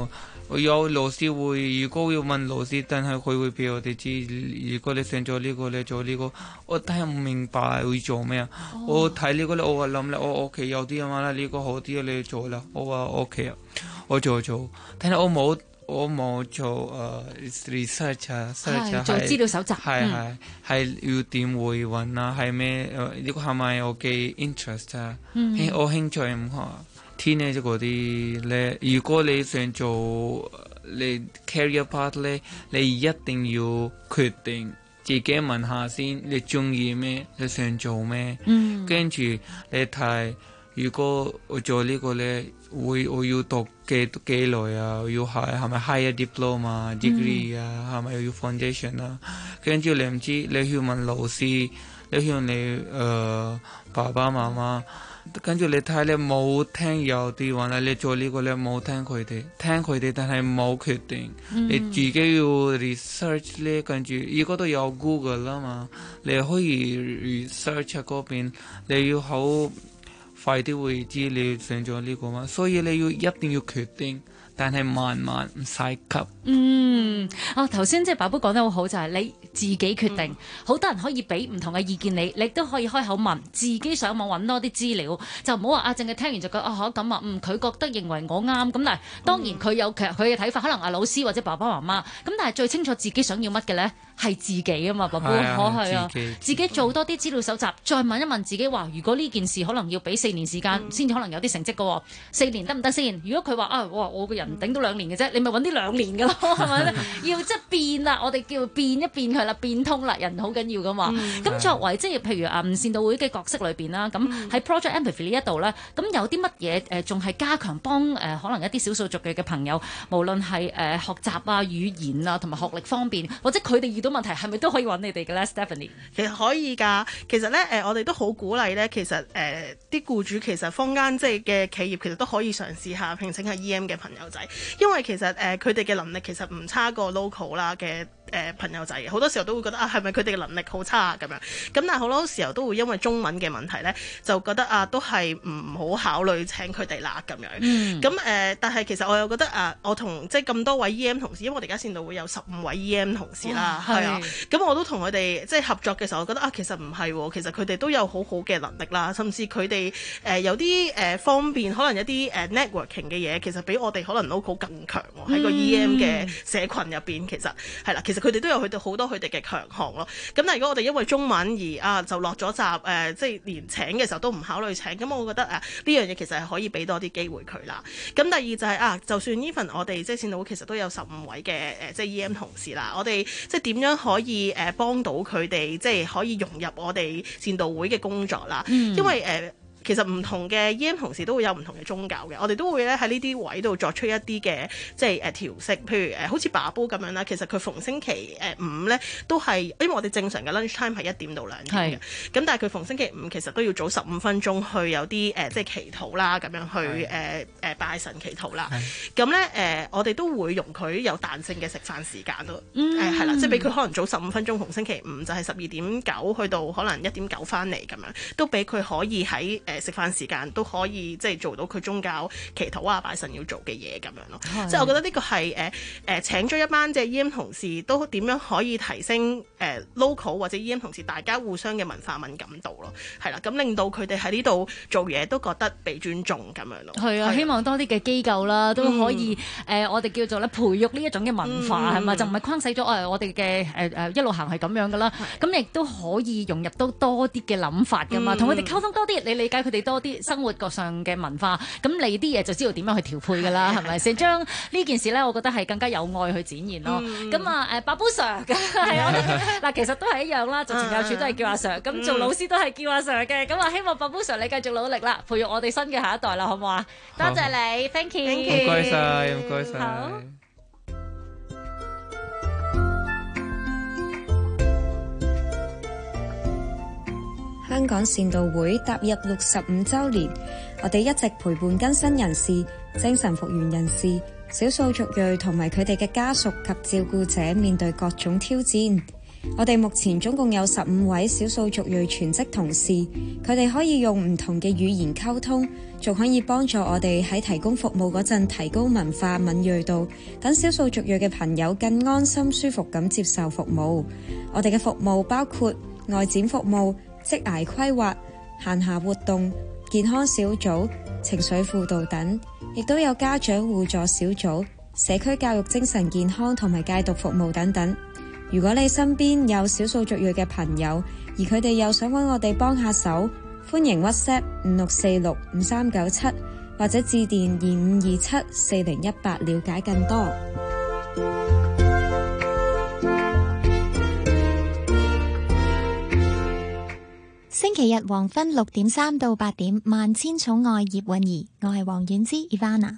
有老師會，如果要問老師，但係佢會俾我哋知，如果你想做呢個，你做呢個。我睇唔明白會做咩啊？我睇呢個咧，我話諗咧，我屋企有啲啊嘛，呢個好啲你做啦。我話 OK 啊，我做，但係我冇做research 啊，search 做資料搜集， 係要點會揾啊？係咩？呢個係咪我嘅 interest 啊？我興趣唔好。teenage 嗰啲咧，如果你想做你 career path 咧，你一定要決定自己問下先，你中意咩？你想做咩？跟住你睇，如果我做呢個咧，我要讀幾耐啊？要係咪 higher diploma degree 啊？係咪要 foundation 啊？跟住你唔知，你要問老師，你要你爸爸媽媽。跟住你睇，你冇聽有啲話咧，你做呢個咧冇聽佢哋，但係冇決定，你自己要 research 咧，跟住而家都有 Google 啦嘛，你可以 research 嗰邊，你要好快啲會知你想做呢個嘛，所以你一定要決定，但係慢慢唔使急。 頭先即係爸爸講得好好，就係你自己決定，好多人可以俾唔同嘅意見你都可以開口問，自己上網揾多啲資料，就唔好話淨係聽完就覺得咁啊，佢覺得認為我啱，咁但係當然佢有佢嘅睇法，可能老師或者爸爸媽媽，咁但係最清楚自己想要乜嘅咧係自己啊嘛，爸爸係啊，自己做多啲資料搜集，再問一問自己話，如果呢件事可能要俾4年時間先至可能有啲成績嘅，4年得唔得先？如果佢話我個人頂到2年嘅啫，你咪揾啲2年嘅咯，係咪？要即係變啦，我哋叫變一變佢啦，變通啦，人好緊要噶嘛。咁作為即係譬如善導會嘅角色裏邊啦，咁喺 Project Empathy 呢一度咧，咁有啲乜嘢仲係加強幫可能一啲少數族裔嘅朋友，無論係學習啊、語言啊同埋學歷方面，或者佢哋遇到問題係咪都可以揾你哋嘅咧 Stephanie？ 其實可以㗎，其實咧我哋都好鼓勵咧，其實啲僱主其實坊間即係嘅企業其實都可以嘗試下聘請下 EM 嘅朋友仔，因為其實佢哋嘅能力其實唔差過 local 啦嘅朋友仔，好多時候都會覺得係咪佢哋嘅能力好差啊咁樣，咁但係好多時候都會因為中文嘅問題咧，就覺得都係唔好考慮請佢哋啦咁樣。咁但係其實我又覺得我同即係咁多位 EM 同事，因為我哋而家善導會有15位 EM 同事啦，係啊，咁我都同佢哋即係合作嘅時候，我覺得其實唔係喎，其實佢哋都有好好嘅能力啦，甚至佢哋有啲方面可能一啲networking 嘅嘢，其實比我哋可能 local 更強喎，喺個 EM 嘅社群入邊，其實係啦，其實佢哋都有佢哋好多佢哋嘅強項咯。咁但係如果我哋因為中文而就落咗閘即係連請嘅時候都唔考慮請，咁我覺得呢樣嘢其實係可以俾多啲機會佢啦。咁第二就係就算 even 我哋即係善導會其實都有15位嘅即係 EM 同事啦，我哋即係點樣可以幫到佢哋，即係可以融入我哋善導會嘅工作啦。因為其實唔同嘅 EM 同事都會有唔同嘅宗教嘅，我哋都會咧喺呢啲位度作出一啲嘅即係調適，譬如好似爸煲咁樣啦，其實佢逢星期5咧都係，因為我哋正常嘅 lunch time 係1點到2點嘅，咁但係佢逢星期5其實都要早15分鐘去有啲即係祈禱啦，咁樣去拜神祈禱啦。咁咧我哋都會容許有彈性嘅食飯時間咯，係啦，即係俾佢可能早15分鐘，逢星期5就係12點9去到可能1點9翻嚟咁樣，都俾佢可以喺食飯時間都可以即係做到佢宗教祈禱啊、拜神要做嘅嘢咁樣咯。即係我覺得呢個係請咗一班即係 EM 同事都點樣可以提升local 或者 EM 同事大家互相嘅文化敏感度咯。係啦，咁令到佢哋喺呢度做嘢都覺得被尊重咁樣咯。 係啊，希望多啲嘅機構啦都可以我哋叫做咧培育呢一種嘅文化係咪？就唔係框死咗我哋嘅一路行係咁樣噶啦。咁亦都可以融入到多啲嘅諗法噶嘛，同佢哋溝通多啲，你理解佢哋多啲生活上嘅文化，咁你啲嘢就知道點樣去調配㗎啦，係咪？成將呢件事咧，我覺得係更加有愛去展現咯。咁爸煲 Sir 係啊，嗱其實都係一樣啦，做懲教處都係叫阿 Sir， 咁做老師都係叫阿 Sir 嘅。咁希望爸煲 Sir 你繼續努力啦，培育我哋新嘅下一代啦，好唔好啊？多謝你 ，thank you， 唔該晒，唔該晒。 香港善導會踏入65週年，我哋一直陪伴更新人士、精神復原人士、少數族裔同埋佢哋嘅家屬及照顧者面對各種挑戰， 我哋目前總共有15位少數族裔全職同事，佢哋可以用唔同嘅語言溝通，仲可以幫助我哋喺提供服務嗰陣提高文化敏銳度，等少數族裔嘅朋友更安心舒服咁接受服務。我哋嘅服務包括外展服務、職涯規劃、閒暇活動、健康小組、情緒輔導等，亦都有家長互助小組、社區教育、精神健康同埋戒毒服務等等。如果你身邊有少數族裔嘅朋友，而佢哋又想揾我哋幫下手，歡迎 WhatsApp 56465397或者致電25274018了解更多。 星期日黃昏6點3到8點，萬千寵愛葉韻儀，我係黃婉之 Ivana。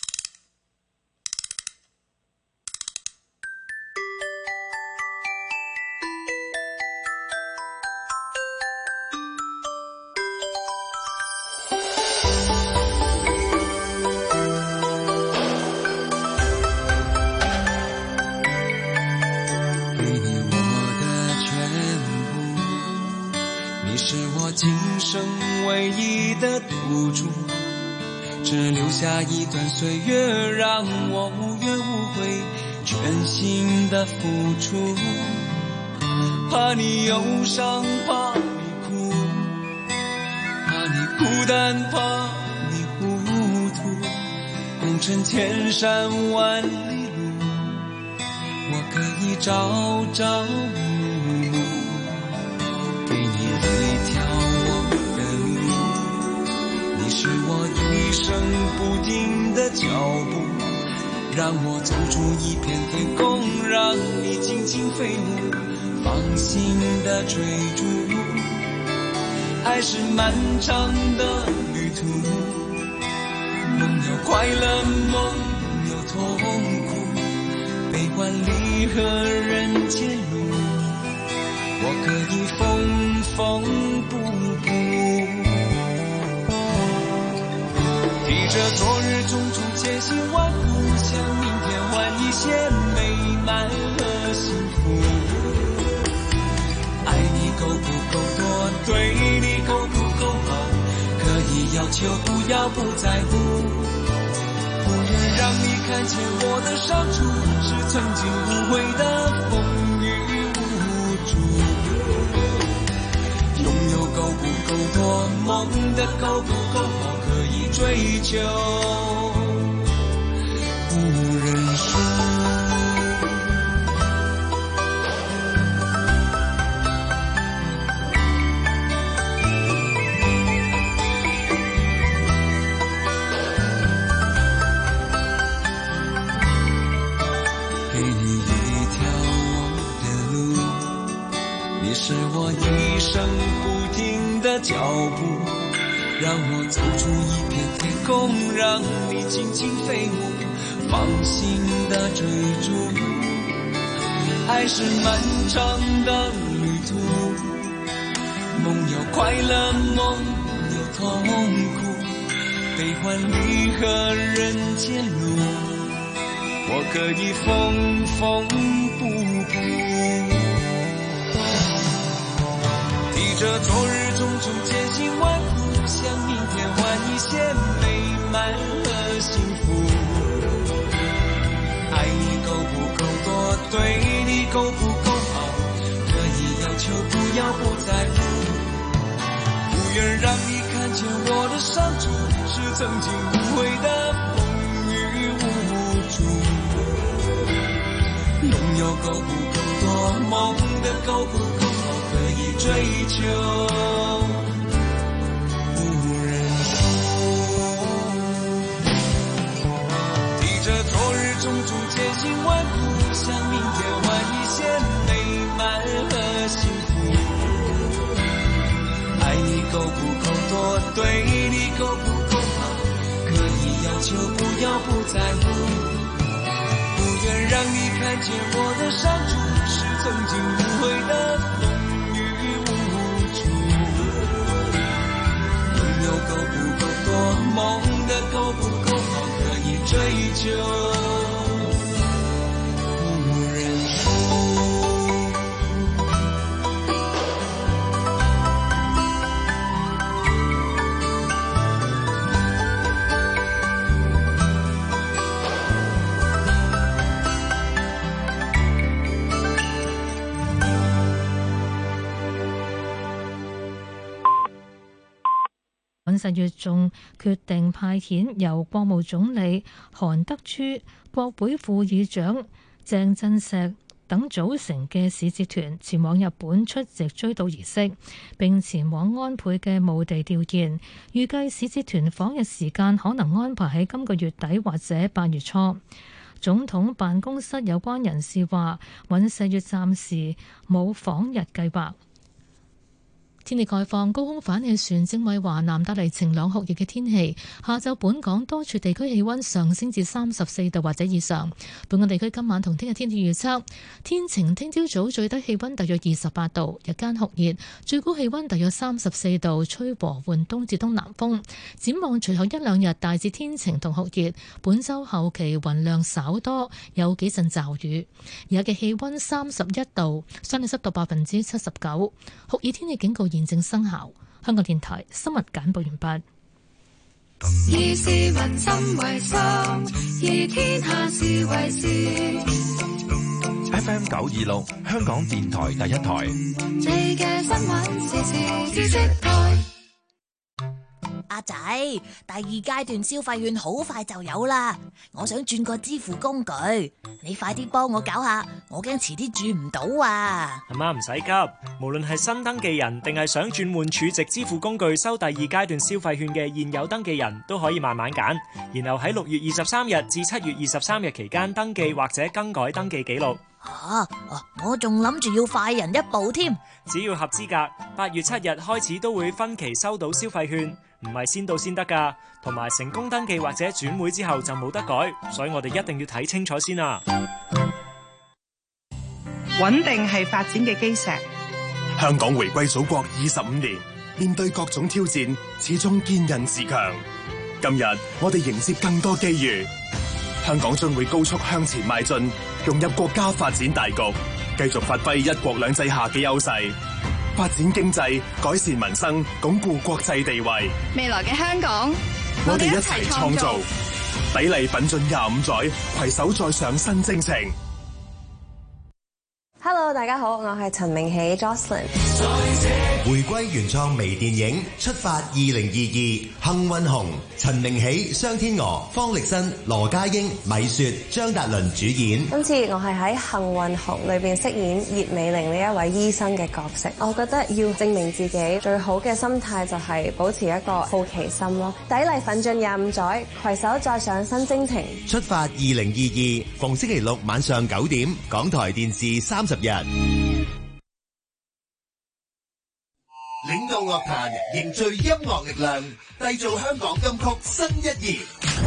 今生唯一的赌注，只留下一段歲月，讓我無怨無悔，全心的付出。怕你憂傷，怕你哭，怕你孤單，怕你糊塗。紅塵千山萬里路，我可以朝朝暮暮，給你一條是我一生不停的腳步，讓我走出一片天空，讓你盡情飛舞，放心的追逐。愛是漫長的旅途，夢有快樂，夢有痛苦，悲歡離合人間路，我可以縫縫補補。提着昨日種種千辛萬苦，向明天換一些美滿和幸福。愛你夠不夠多，對你夠不夠好，可以要求不要不在乎，不願讓你看見我的傷處，是曾經無悔的風雨無阻。擁有夠不夠多，夢的夠不夠好，可以追求不認輸。給你一條我的路，你是我一生不停的腳步，讓我走出一片天空，讓你盡情飛舞，放心的追逐。愛是漫長的旅途，夢有快樂，夢有痛苦，悲歡離合人間路，我可以縫縫補補。提着昨日種種千辛萬苦，向明天換一些美滿和幸福。愛你夠不夠多，對你夠不夠好，可以要求不要不在乎，不願讓你看見我的傷處，是曾經無悔的風雨無阻。擁有夠不夠多，夢的夠不夠好，可以追求昨日種種千辛萬苦，向明天換一些美滿和幸福。愛你夠不夠多，對你夠不夠好，可以要求不要不在乎，不願讓你看見我的傷處，是曾經無悔的風雨無阻。擁有夠不夠多，夢的夠不夠好，可以追求不認輸。 尹錫悅仲決定派遣由國務總理韓德珠、國會副議長鄭振石等組成嘅使節團前往日本出席追悼儀式，並前往安倍嘅墓地弔唁。預計使節團訪日時間可能安排喺今個月底或者8月初。總統辦公室有關人士話，尹錫悅暫時冇訪日計劃。天氣概況，高空反氣旋正為華南帶嚟晴朗酷熱嘅天氣。下晝本港多處地區氣溫上升至34度或者以上。本港地區今晚同聽日天氣預測：天晴，聽朝早最低氣溫大約28度，日間酷熱，最高氣溫大約34度，吹和緩東至東南風。展望隨後一兩日大致天晴同酷熱，本週後期雲量稍多，有幾陣驟雨。而家嘅氣溫31度，相對濕度79%，酷熱天氣警告現正生效。香港電台新聞簡報完畢。 以市民心為心，以天下事為事。 FM 926，香港電台第一台。 你嘅新聞時事知識台。 阿仔，第二階段消費券好快就有啦，我想轉個支付工具，你快啲幫我搞下，我驚遲啲轉唔到啊！ 阿媽唔使急，無論係新登記人定係想轉換儲值支付工具收第二階段消費券嘅現有登記人都可以慢慢揀，然後喺6月23日至7月23日期間登記或者更改登記記錄。 我仲諗住要快人一步添。 只要合資格，8月7日開始都會分期收到消費券，唔係先到先得㗎。同埋成功登記或者轉會之後就冇得改，所以我哋一定要睇清楚先啊。 穩定係發展嘅基石。 香港回歸祖國25年，面對各種挑戰，始終堅韌自強。今日我哋迎接更多機遇，香港將會高速向前邁進，融入國家發展大局，繼續發揮一國兩制下嘅優勢，發展經濟，改善民生，鞏固國際地位。 未來嘅香港， 我哋一齊創造，砥礪奮進25載，攜手再上新征程。 Hello， 大家好，我係陳明喜 Jocelyn。 回歸原創微電影《出發2022》，幸運紅、陳明喜、商天娥、方力申、羅家英、米雪、張達倫主演。 今次我係喺幸運紅裏邊飾演葉美玲呢一位醫生嘅角色。我覺得要證明自己，最好嘅心態就係保持一個好奇心咯。砥礪奮進25載，攜手再上新征程。 出發2022，逢星期六晚上9點，港台電視30日。領導樂壇，凝聚音樂力量，締造香港金曲新一頁。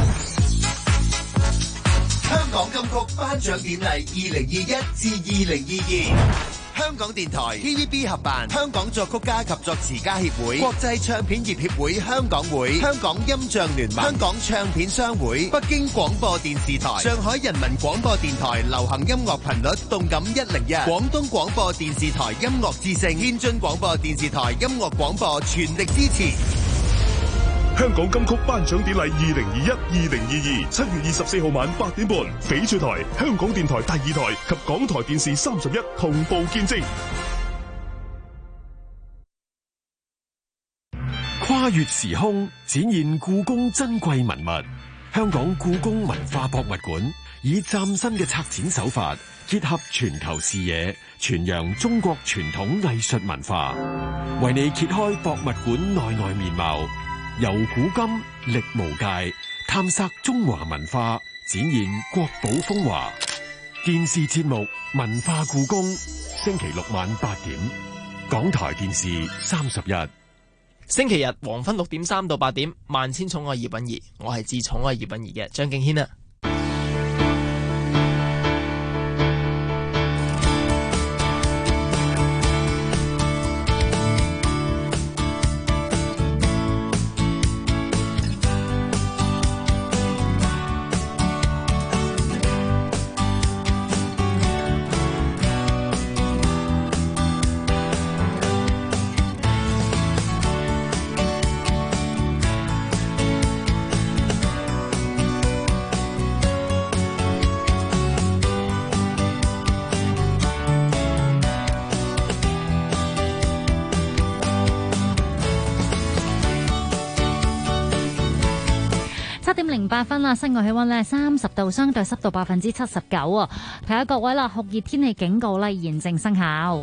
香港金曲頒獎典禮2021至2022。香港電台 TVB 合辦，香港作曲家及作詞家協會、國際唱片業協會香港會、香港音像聯盟、香港唱片商會、北京廣播電視台、上海人民廣播電台流行音樂頻率動感101、廣東廣播電視台音樂之聲、天津廣播電視台音樂廣播全力支持。 香港金曲頒獎典禮2021-2022，7月24號晚8點半，翡翠台、香港電台第2台及港台電視31同步見證。 跨越時空，展現故宮珍貴文物。香港故宮文化博物館以嶄新嘅策展手法，結合全球視野，傳揚中國傳統藝術文化，為你揭開博物館內外面貌。由古今歷無界，探索中華文化，展現國寶風華。電視節目《文化故宮》，星期六晚8點，港台電視31。 星期日黃昏6點3到8點，萬千寵愛葉蘊儀，我係至寵愛葉蘊儀嘅張敬軒啊。 7:08啦，室外氣溫呢30度，相對濕度79%啊。提下各位啦，酷熱天氣警告呢現正生效。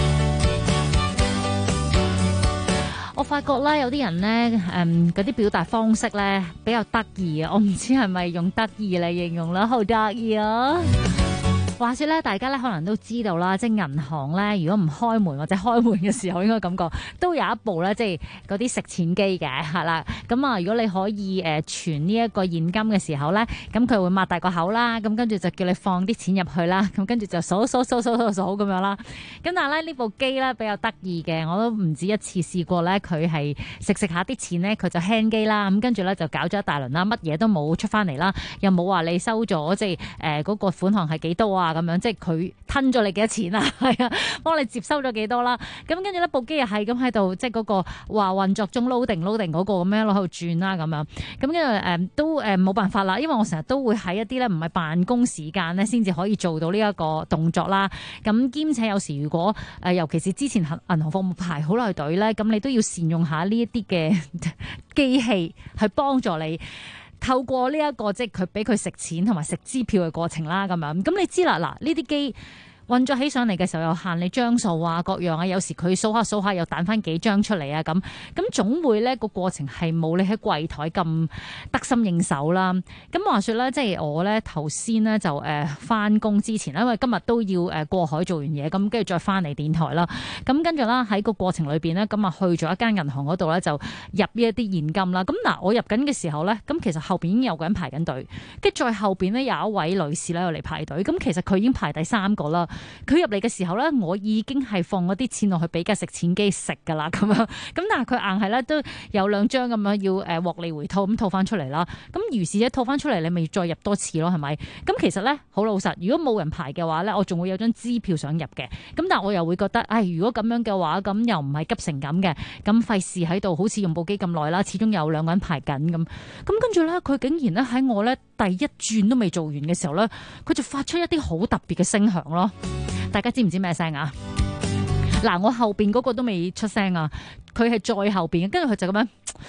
我發覺咧，有啲人咧，嗰啲表達方式咧比較得意啊！我唔知係咪用得意嚟形容啦，好得意啊！話說咧，大家咧可能都知道啦，即係銀行咧，如果唔開門或者開門嘅時候，應該咁講，都有一部咧，即係嗰啲食錢機嘅，係啦。咁啊，如果你可以存呢一個現金嘅時候咧，咁佢會擘大個口啦，咁跟住就叫你放啲錢入去啦，咁跟住就數咁樣啦。咁但係咧呢部機咧比較得意嘅，我都唔止一次試過咧，佢係食下啲錢咧，佢就輕機啦，咁跟住咧就搞咗一大輪啦，乜嘢都冇出翻嚟啦，又冇話你收咗即係嗰個款項係幾多啊？咁樣即係佢吞咗你幾多錢啊？係啊，幫你接收咗幾多啦？咁跟住咧部機又係咁喺度，即係嗰個話運作中 loading 嗰個咁樣喺度轉啦咁樣。咁跟住都冇辦法啦，因為我成日都會喺一啲咧唔係辦公時間咧先至可以做到呢一個動作啦。咁兼且有時如果尤其是之前銀行服務排好耐隊咧，咁你都要善用下呢一啲嘅機器去幫助你。透過呢一個即係佢俾佢食錢同埋食支票嘅過程啦，咁樣咁你知啦，嗱呢啲機運作起上嚟嘅時候又限你張數啊，各樣啊，有時佢數下又彈翻幾張出嚟啊，咁總會咧個過程係冇你喺櫃台咁得心應手啦。咁話說咧，即係我咧頭先咧就翻工之前，因為今日都要過海做完嘢，咁跟住再翻嚟電台啦。咁跟住啦喺個過程裏邊咧，咁啊去咗一間銀行嗰度咧就入呢一啲現金啦。咁嗱我入緊嘅時候咧，咁其實後邊已經有個人排緊隊，跟住再後邊咧有一位女士咧又嚟排隊。咁其實佢已經排第3個啦。佢入嚟嘅時候咧，我已經係放嗰啲錢落去俾架食錢機食噶啦，咁樣咁但係佢硬係咧都有2張咁樣要獲利回吐咁套翻出嚟啦。咁如是者套翻出嚟，你咪再入多次咯，係咪？咁其實咧好老實，如果冇人排嘅話咧，我仲會有張支票想入嘅。咁但係我又會覺得，如果咁樣嘅話，咁又唔係急成咁嘅，咁費事喺度好似用部機咁耐啦，始終有2個人排緊咁。咁跟住咧，佢竟然咧喺我咧第一轉都未做完嘅時候咧，佢就發出一啲好特別嘅聲響咯。大家知唔知咩聲啊？嗱，我後邊嗰個都未出聲啊，佢係再後邊，跟住佢就咁樣，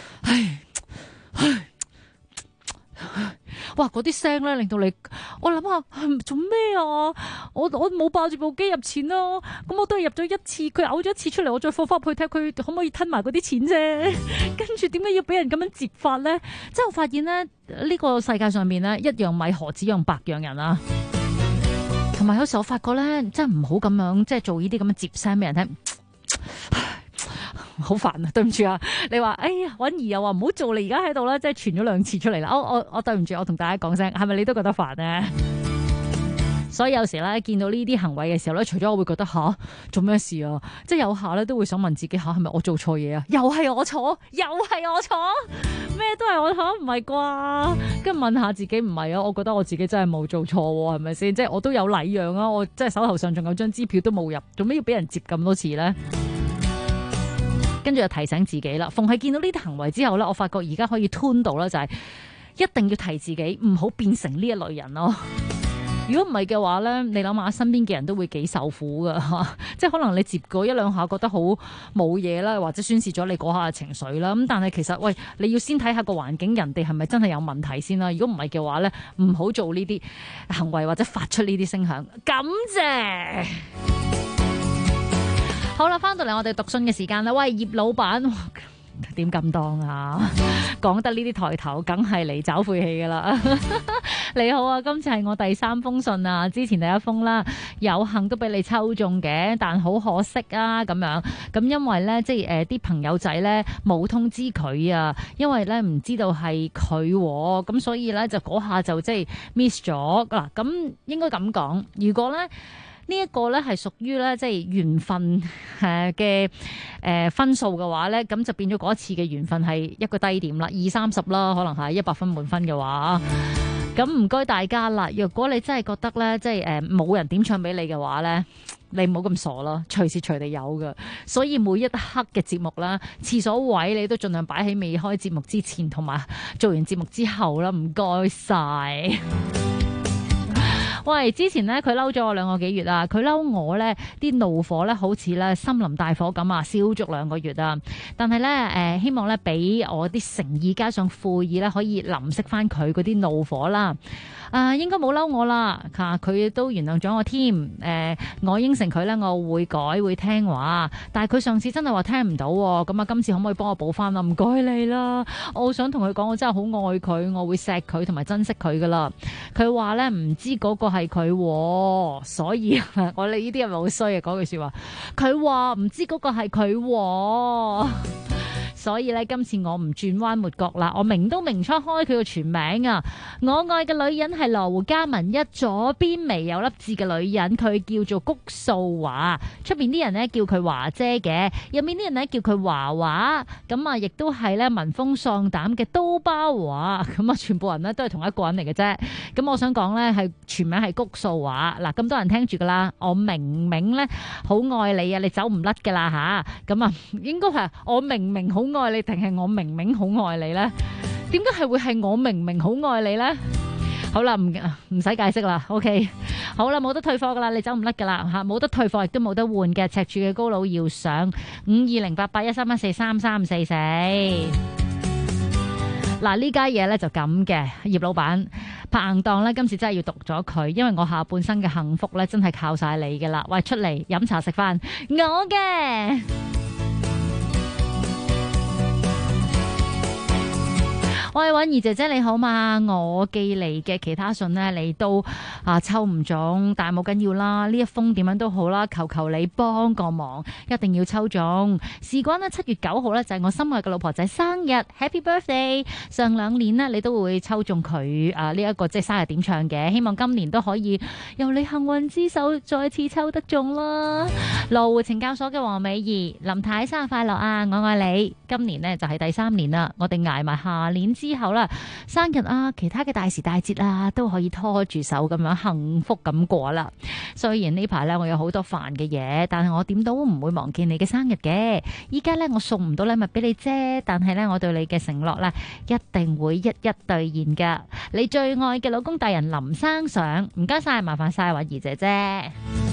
哇！嗰啲聲咧令到你，我諗下做咩啊？我冇霸住部機入錢咯，咁我都係入咗一次，佢嘔咗一次出嚟，我再放翻入去睇佢可唔可以吞埋嗰啲錢啫。跟住點解要俾人咁樣接法咧？即係我發現咧，呢個世界上面咧，一樣米何止用百樣人啊！同埋有時候我發覺咧，真係唔好咁樣，即係做呢啲咁嘅接聲俾人聽，好煩啊！對唔住啊，你話哎呀，允兒又話唔好做，你而家喺度啦，即係傳咗2次出嚟啦。我對唔住，我同大家講聲，係咪你都覺得煩呢？所以有時咧見到呢啲行為嘅時候咧，除咗我會覺得做咩事啊，即係有下咧都會想問自己係咪我做錯嘢啊？又係我錯，咩都係我錯，唔係啩？跟住問下自己唔係啊，我覺得我自己真係冇做錯喎，係咪先？即係我都有禮讓啊，我即係手頭上仲有張支票都冇入，做咩要俾人接咁多次咧？跟住就提醒自己啦，逢係見到呢啲行為之後咧，我發覺而家可以 tune 到啦，就係一定要提自己唔好變成呢一類人咯。如果唔係嘅話咧，你諗下身邊嘅人都會幾受苦噶嚇，即係可能你接過1-2下覺得好冇嘢啦，或者宣泄咗你嗰下嘅情緒啦。咁但係其實喂，你要先睇下個環境，人哋係咪真係有問題先啦？如果唔係嘅話咧，唔好做呢啲行為或者發出呢啲聲響。感謝。好啦，翻到嚟我哋讀信嘅時間啦。喂，葉老闆。點咁當啊？講得呢啲抬頭，梗係嚟找晦氣噶啦！你好啊，今次係我第3封信啊，之前第1封啦，有幸都俾你抽中嘅，但好可惜啊，咁樣咁因為咧，即係啲朋友仔咧冇通知佢啊，因為咧唔知道係佢，咁所以咧就嗰下就即係 miss 咗嗱。咁應該咁講，如果咧。呢一個咧係屬於咧即係緣分嘅分數嘅話咧，咁就變咗嗰一次嘅緣分係一個低點啦，20-30啦，可能係100分滿分嘅話，咁唔該大家啦。若果你真係覺得咧即係冇人點唱俾你嘅話咧，你唔好咁傻啦，隨時隨地有噶。所以每一刻嘅節目啦，廁所位你都盡量擺喺未開節目之前同埋做完節目之後啦，唔該晒。 喂，之前咧佢嬲咗我2個幾月啊，佢嬲我咧啲怒火咧好似咧森林大火咁啊，燒足2個月啊。但係咧希望咧俾我啲誠意加上悔意咧，可以淋熄翻佢嗰啲怒火啦。應該冇嬲我啦，佢都原諒咗我添。我應承佢咧，我會改會聽話，但係佢上次真係話聽唔到喎。咁啊，今次可唔可以幫我補翻啊？唔該你啦，我好想同佢講，我真係好愛佢，我會錫佢同埋珍惜佢噶啦。佢話咧唔知嗰個係佢，所以我哋呢啲係咪好衰啊？嗰句說話，佢話唔知嗰個係佢。所以咧，今次我唔轉彎抹角啦，我明都明錯開佢個全名啊！我愛嘅女人係羅湖嘉文一左邊眉有粒痣嘅女人，佢叫做谷素華，出邊啲人呢叫佢華姐嘅，入面啲人呢叫佢華華，咁啊亦都係咧聞風喪膽嘅刀疤華，咁啊全部人呢都係同一個人嚟嘅啫。咁我想講呢係全名係谷素華，嗱咁多人聽住噶啦，我明明呢好愛你啊，你走唔甩噶啦吓，咁啊應該係我明明好愛你，定係我明明好愛你呢？點解係會係我明明好愛你呢？好啦，唔使解釋啦。OK， 好啦，冇得退貨噶啦，你走唔甩噶啦吓，冇得退貨亦都冇得換嘅。赤柱嘅高佬要上520881314344。嗱呢家嘢咧就咁嘅，葉老闆拍硬檔咧，今次真係要讀咗佢，因為我下半生嘅幸福咧真係靠晒你嘅啦。喂，出嚟飲茶食飯，我嘅。喂，婉兒姐姐你好嘛？我寄嚟嘅其他信呢，你都抽唔中，但係冇緊要啦。呢一封點樣都好啦，求求你幫個忙，一定要抽中。事關呢7月9號呢，就係我心愛嘅老婆仔生日 ，Happy Birthday！上2年呢，你都會抽中佢呢一個即係生日點唱嘅，希望今年都可以由你幸運之手再次抽得中啦。羅湖懲教所嘅黃美儀，林太生日快樂啊！我愛你。今年呢，就係第3年啦，我哋捱埋下年之後啦，生日啊，其他嘅大時大節啊，都可以拖住手咁樣幸福咁過啦。雖然呢排呢，我有好多煩嘅嘢，但係我點都唔會忘記你嘅生日嘅。依家呢，我送唔到禮物俾你啫，但係呢，我對你嘅承諾呢，一定會一一兌現噶。你最愛嘅老公大人林生上，唔該晒，麻煩晒婉儀姐姐。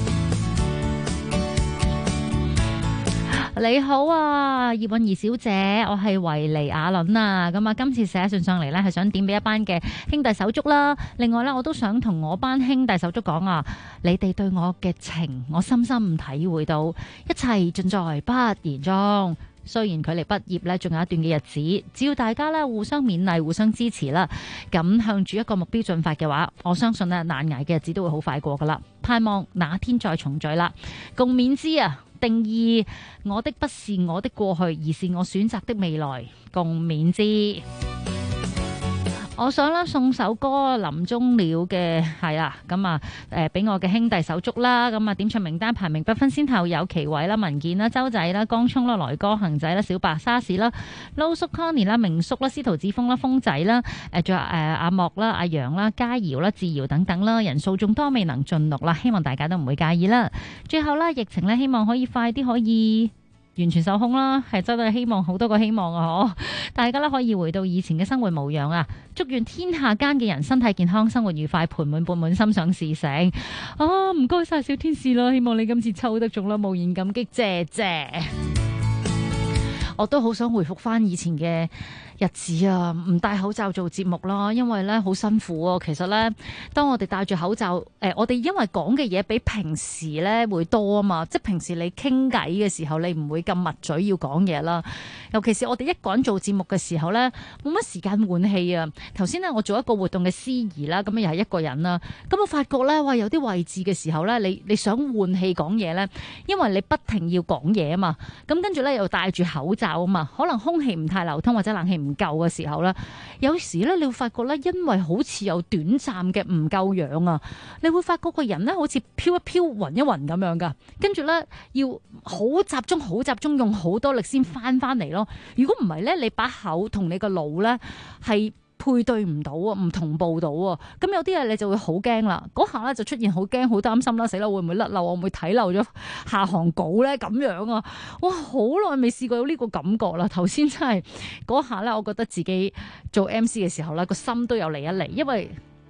你好啊，葉韻儀小姐，我係維尼亞倫啊。咁啊，今次寫信上嚟呢，係想點俾一班嘅兄弟手足啦。另外呢，我都想同我班兄弟手足講啊，你哋對我嘅情，我深深體會到，一切盡在不言中。雖然距離畢業呢仲有一段嘅日子，只要大家呢互相勉勵、互相支持啦，咁向住一個目標進發嘅話，我相信呢難捱嘅日子都會好快過噶啦。盼望哪天再重聚啦，共勉之啊！定義我的不是我的過去，而是我選擇的未來，共勉之。我想啦送首歌林中鳥嘅係啦，咁啊俾我嘅兄弟手足啦，咁啊點唱名單排名不分先後，有奇偉啦、文健啦、周仔啦、江聰啦、來哥、恒仔啦、小白、沙士啦、撈叔 Connie 啦、明叔啦、司徒子峰啦、風仔啦，仲有阿莫啦、阿楊啦、嘉瑤啦、志瑤等等啦，人數眾多未能盡錄啦，希望大家都唔會介意啦。最後啦，疫情咧希望可以快啲可以完全受控啦，係真係希望好多個希望啊！大家咧可以回到以前嘅生活模樣啊！祝願天下間嘅人身體健康，生活愉快，盆滿缽滿，心想事成啊！唔該晒小天使啦，希望你今次抽得中啦，無言感激，謝謝。我都好想回復翻以前嘅日子啊，唔戴口罩做節目啦，因為咧好辛苦啊。其實咧，當我哋戴住口罩，我哋因為講嘅嘢比平時咧會多啊嘛，即係平時你傾偈嘅時候，你唔會咁密嘴要講嘢啦。尤其是我哋一個人做節目嘅時候咧，冇乜時間換氣啊。頭先咧，我做一個活動嘅司儀啦，咁又係一個人啦，咁我發覺咧，哇，有啲位置嘅時候咧，你想換氣講嘢咧，因為你不停要講嘢啊嘛，咁跟住咧又戴住口罩啊嘛，可能空氣唔太流通或者冷氣唔夠嘅時候咧，有時咧你會發覺咧，因為好似有短暫嘅唔夠氧啊，你會發覺個人咧好似飄一飄、暈一暈咁樣噶，跟住咧要好集中用好多力先翻嚟咯。如果唔係咧，你把口同你個腦咧係配對唔到啊，唔同步到啊，咁有啲嘢你就會好驚啦。嗰下咧就出現好驚、好擔心啦，死啦，會唔會甩漏？我會唔會睇漏咗下行稿咧？咁樣啊，哇，好耐未試過有呢個感覺啦。頭先真係嗰下咧，我覺得自己做 MC 嘅時候咧，個心都有嚟一嚟，因為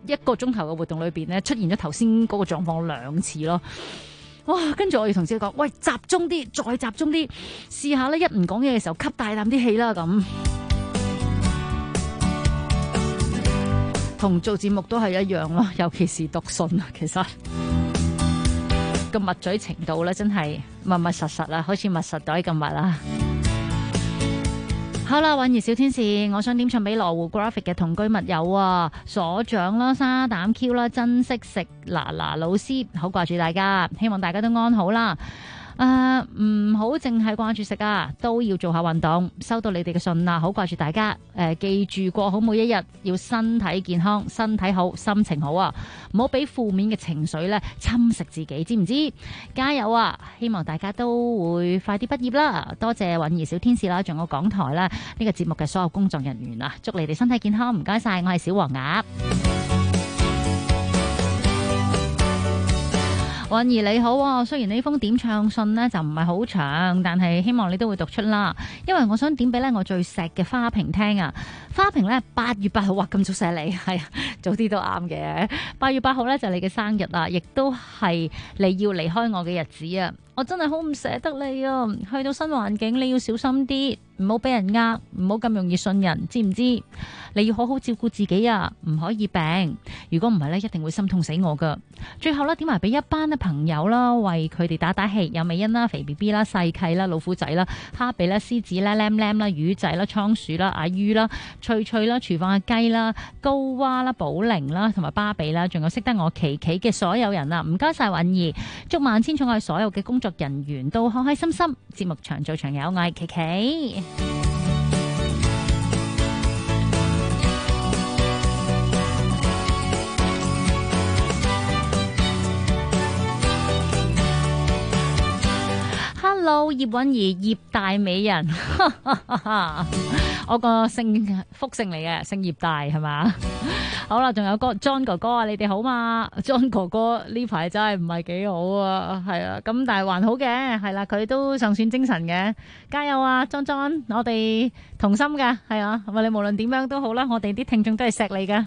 一個鐘頭嘅活動裏邊咧，出現咗頭先嗰個狀況2次咯。哇！跟住我哋同事講，喂，集中啲，再集中啲，試下咧，一唔講嘢嘅時候吸大啖啲氣啦，咁。同做節目都係一樣咯，尤其是讀信啊，其實個密嘴程度咧，真係密密實實啦，好似密實袋咁密啦。好啦，韻兒小天使，我想點唱俾羅湖 Graphic 嘅同居密友啊，所長啦、沙膽 Q 啦、珍惜食嗱老師，好掛住大家，希望大家都安好啦。唔好淨係掛住食啊，都要做下運動。收到你哋嘅信啦，好掛住大家。記住過好每一日，要身體健康，身體好，心情好啊！唔好俾負面嘅情緒咧侵蝕自己，知唔知？加油啊！希望大家都會快啲畢業啦。多謝韻兒小天使啦，仲有港台啦呢個節目嘅所有工作人員啊，祝你哋身體健康，唔該晒，我係小黃鴨。韻兒你好啊，雖然呢封點唱信呢就唔係好長，但係希望你都會讀出啦。因為我想點俾呢我最錫嘅花瓶聽啊。花瓶呢8月8號，哇咁早寫你，係早啲都啱嘅。8月8號呢就你嘅生日啦，亦都係你要離開我嘅日子啊。我真係好唔捨得你啊！去到新環境你要小心啲，唔好俾人呃，唔好咁容易信人，知唔知？你要好好照顧自己啊，唔可以病。如果唔係咧，一定會心痛死我噶。最後咧，點埋俾一班嘅朋友啦，為佢哋打打氣。有美欣啦、肥 B B 啦、細契啦、老虎仔啦、哈比啦、獅子啦、Lam Lam 啦、魚仔啦、倉鼠啦、阿於啦、脆脆啦、廚房嘅雞啦、高娃啦、寶玲啦，同埋芭比啦，仲有識得我琪琪嘅所有人啊！唔該晒韻兒，祝萬千寵愛所有嘅工作人員都開開心心，節目長做長有，我係琪琪。Hello， 葉韻兒，葉大美人，我個姓福姓嚟嘅，姓葉大係嘛？好啦，仲有個 John 哥哥啊，你哋好嘛 ？John 哥哥呢排真係唔係幾好啊，係啊，咁但係還好嘅，係啦，佢都尚算精神嘅，加油啊 ，John， 我哋同心噶，係啊，你無論點樣都好啦，我哋啲聽眾都係錫你噶。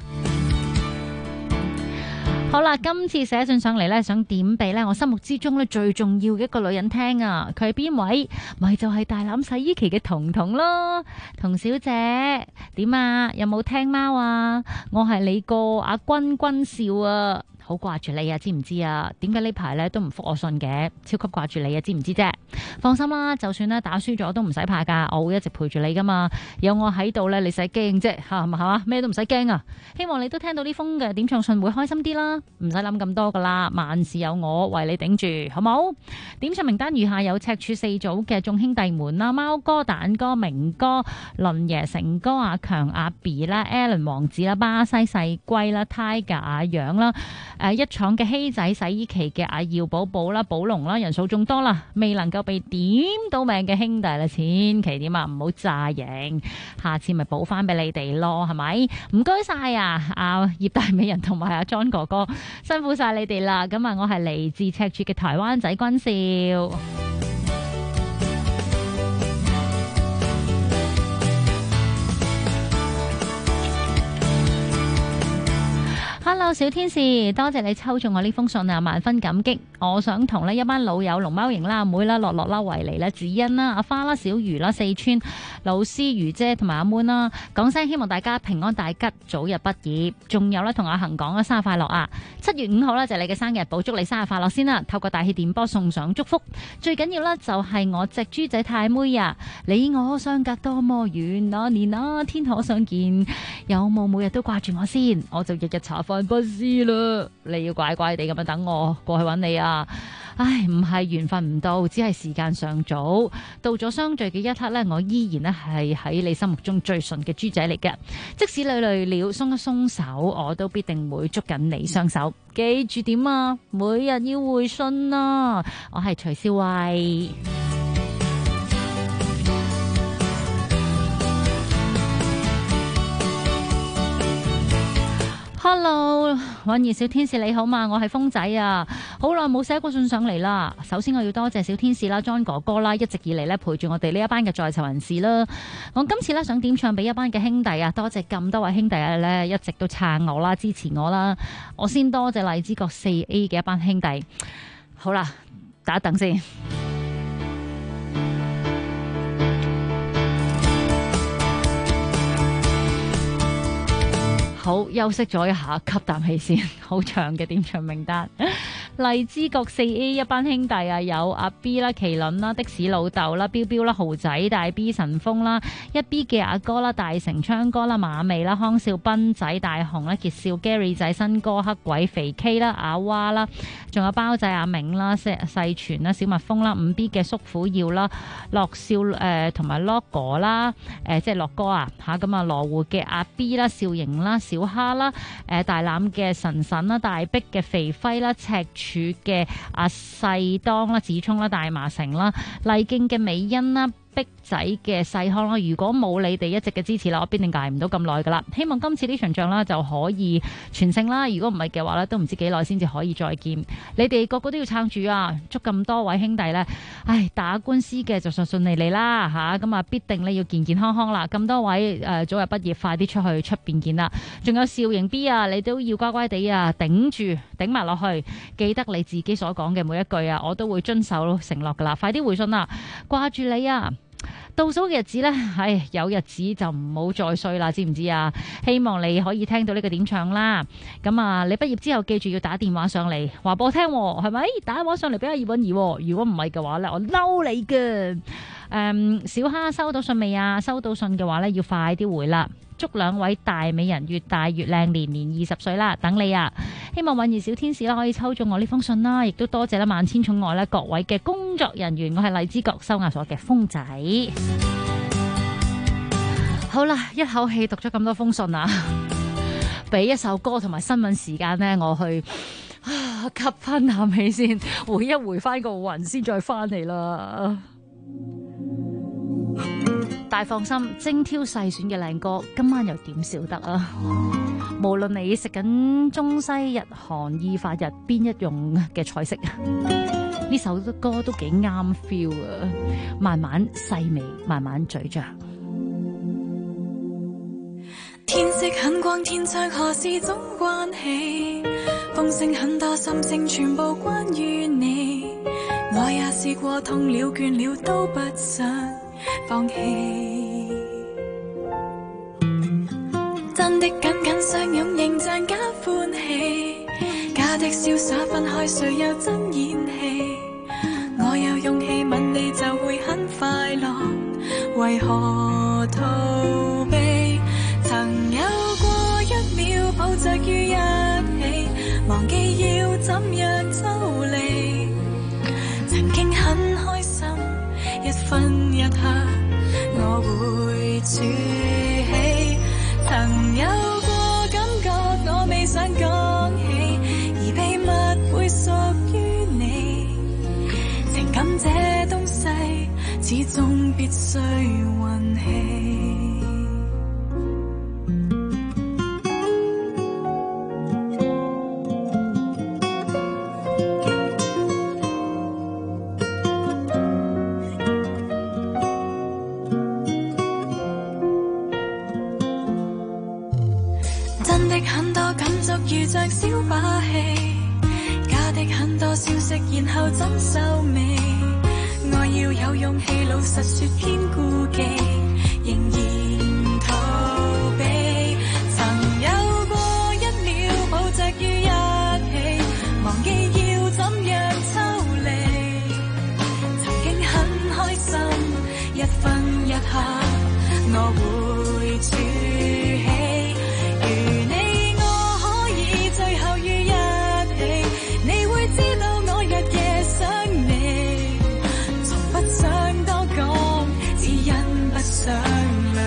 好啦，今次寫信上嚟咧，想點俾咧我心目之中咧最重要嘅一個女人聽啊！佢係邊位？咪就係大欖洗衣機嘅彤彤咯，彤小姐點啊？有冇聽貓啊？我係你個阿君君笑啊！好掛住你啊，知唔知啊？點解呢排咧都唔覆我信嘅？超級掛住你啊，知唔知啫？放心啦，就算咧打輸咗都唔使怕噶，我會一直陪住你噶嘛。有我喺度咧，你使驚啫吓，係嘛？咩都唔使驚啊！希望你都聽到呢封嘅點唱信會開心啲啦，唔使諗咁多噶啦，萬事有我為你頂住，好冇？點唱名單如下有赤柱4組嘅眾兄弟們啦，貓哥、蛋哥、明哥、倫爺、成哥、阿強、阿 B 啦、Alan 王子啦、巴西細龜啦、Tiger 阿楊啦。一廠嘅希仔洗衣機嘅阿耀寶寶啦、寶龍啦，人數眾多啦，未能夠被點到名嘅兄弟啦，千祈點啊，唔好詐型，下次咪補翻俾你哋咯，係咪？唔該晒啊，阿葉大美人同埋阿 John 哥哥，辛苦晒你哋啦。咁啊，我係嚟自赤柱嘅台灣仔君少。Hello， 小天使，多謝你抽中我呢封信啊，萬分感激。我想同呢一班老友龍貓型啦、阿妹啦、樂樂啦、維尼啦、子欣啦、阿花啦、小魚啦、四川老師、魚姐同埋阿 moon 啦，講聲希望大家平安大吉，早日畢業。仲有咧，同阿恒講生日快樂啊！7月5號咧就係你嘅生日，補祝你生日快樂先啦。透過大氣電波送上祝福，最緊要咧就係我隻豬仔太妹啊！你我相隔多麼遠，那年那天可相見，有冇每日都掛住我先？我就日日茶飯不思啦，你要乖乖地咁樣等我過去揾你啊！唉，唔係緣分唔到，只係時間尚早。到咗相聚嘅一刻呢，我依然呢係喺你心目中最純嘅豬仔嚟嘅。即使你累了，鬆一鬆手，我都必定會捉緊你雙手。記住點啊？每日要回信啊！我係徐少慧。Hello。 韻兒小天使你好嘛，我係風仔啊，好耐冇寫過信上嚟啦。首先我要多謝小天使啦 John 哥哥啦，一直以嚟咧陪住我哋呢一班嘅在囚人士啦。我今次咧想點唱俾一班嘅兄弟啊，多謝咁多位兄弟啊咧一直都撐我啦，支持我啦。我先多謝荔枝角 4A 嘅一班兄弟。好啦，等一等先。好，休息咗一下，吸啖氣先。好長嘅點唱名單，荔枝角 4A 一班兄弟啊，有阿 B 啦、麒麟啦、的士老豆啦、標標啦、豪仔、大 B 神風啦、一 B 嘅阿哥啦、大成昌哥啦、馬尾啦、康少斌仔、大雄啦、傑少 Gary 仔、新哥、黑鬼、肥 K 啦、阿娃啦，仲有包仔阿明啦、細全啦、小蜜蜂啦、5 B 嘅叔父耀啦、樂少同埋 logo 啦，即係樂哥啊嚇，咁啊羅湖嘅阿 B 啦、少盈啦、小蝦啦、大欖嘅神神啦、大碧嘅肥輝啦、赤柱嘅阿細當啦、子聰啦、大麻城啦、麗徑嘅美欣啦、碧仔嘅細康啦，如果冇你哋一直嘅支持啦，我必定捱唔到咁耐噶啦。希望今次呢場仗啦就可以全勝啦，如果唔係嘅話咧，都唔知幾耐先至可以再見。你哋個個都要撐住啊！祝咁多位兄弟咧，打官司嘅就順順利利啦嚇，咁啊必定咧要健健康康啦。咁多位早日畢業，快啲出去出邊見啦。仲有少盈 B 啊，你都要乖乖地啊，頂住頂埋落去，記得你自己所講嘅每一句啊，我都會遵守承諾噶啦。快啲回信啦，掛住你啊！倒數嘅日子呢，有日子就唔好再衰啦，知唔知啊？希望你可以聽到呢個點唱啦。咁啊，你畢業之後記住要打電話上嚟話俾我聽，係咪？打電話上嚟俾阿葉韻儀，如果唔係嘅話呢，我嬲你嘅。小蝦收到信未啊？收到信嘅話呢，要快啲回啦。祝兩位大美人越大越靚，年年20歲啦！等你啊！希望韻兒小天使啦可以抽中我呢封信啦，亦都多謝啦萬千寵愛咧各位嘅工作人員，我係荔枝角收押所嘅風仔。好啦，一口氣讀咗咁多封信啊，俾一首歌同埋新聞時間呢，我去吸翻啖氣先，回一回翻個魂先，再翻嚟啦。大放心，精挑細選嘅靚歌，今晚又點少得啊！無論你食緊中西日韓意法日邊一種嘅菜式，呢首歌都幾啱 feel 啊！慢慢細味，慢慢咀嚼。 天色很光，天窗何時總關起？風聲很多，心聲全部關於你。我也試過痛了倦了，都不想放棄，真的緊緊相擁，形象加歡喜，假的瀟灑分開，誰又真演戲？我有勇氣吻你就會很快樂，為何逃避？曾有過一秒抱着於一起，忘記要怎樣抽離，曾經很開心，一分一刻我會儲起，曾有過感覺我未想講起，而秘密會屬於你，情感這東西始終必須運氣。如像小把戲，假的很多消息，然後怎收尾？我要有勇氣，老實說偏顧忌，仍然逃避。曾有過一秒抱着於一起，忘記要怎樣抽離。曾經很開心，一分一刻我會儲起。想兩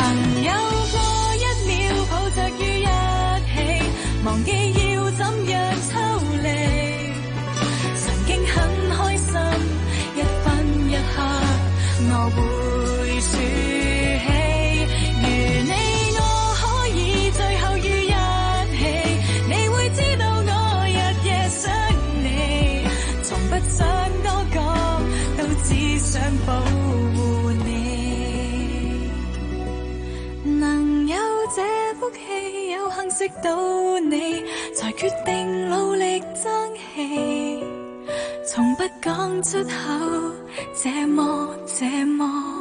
能有過一秒抱着於一起，忘記要怎樣抽離。曾經很開心，一分一刻我會豎起。如你我可以最後於一起，你會知道我日夜想你，從不想多講，都只想保護你。能有這福氣，有幸識到你，才決定努力爭氣，從不講出口，這麼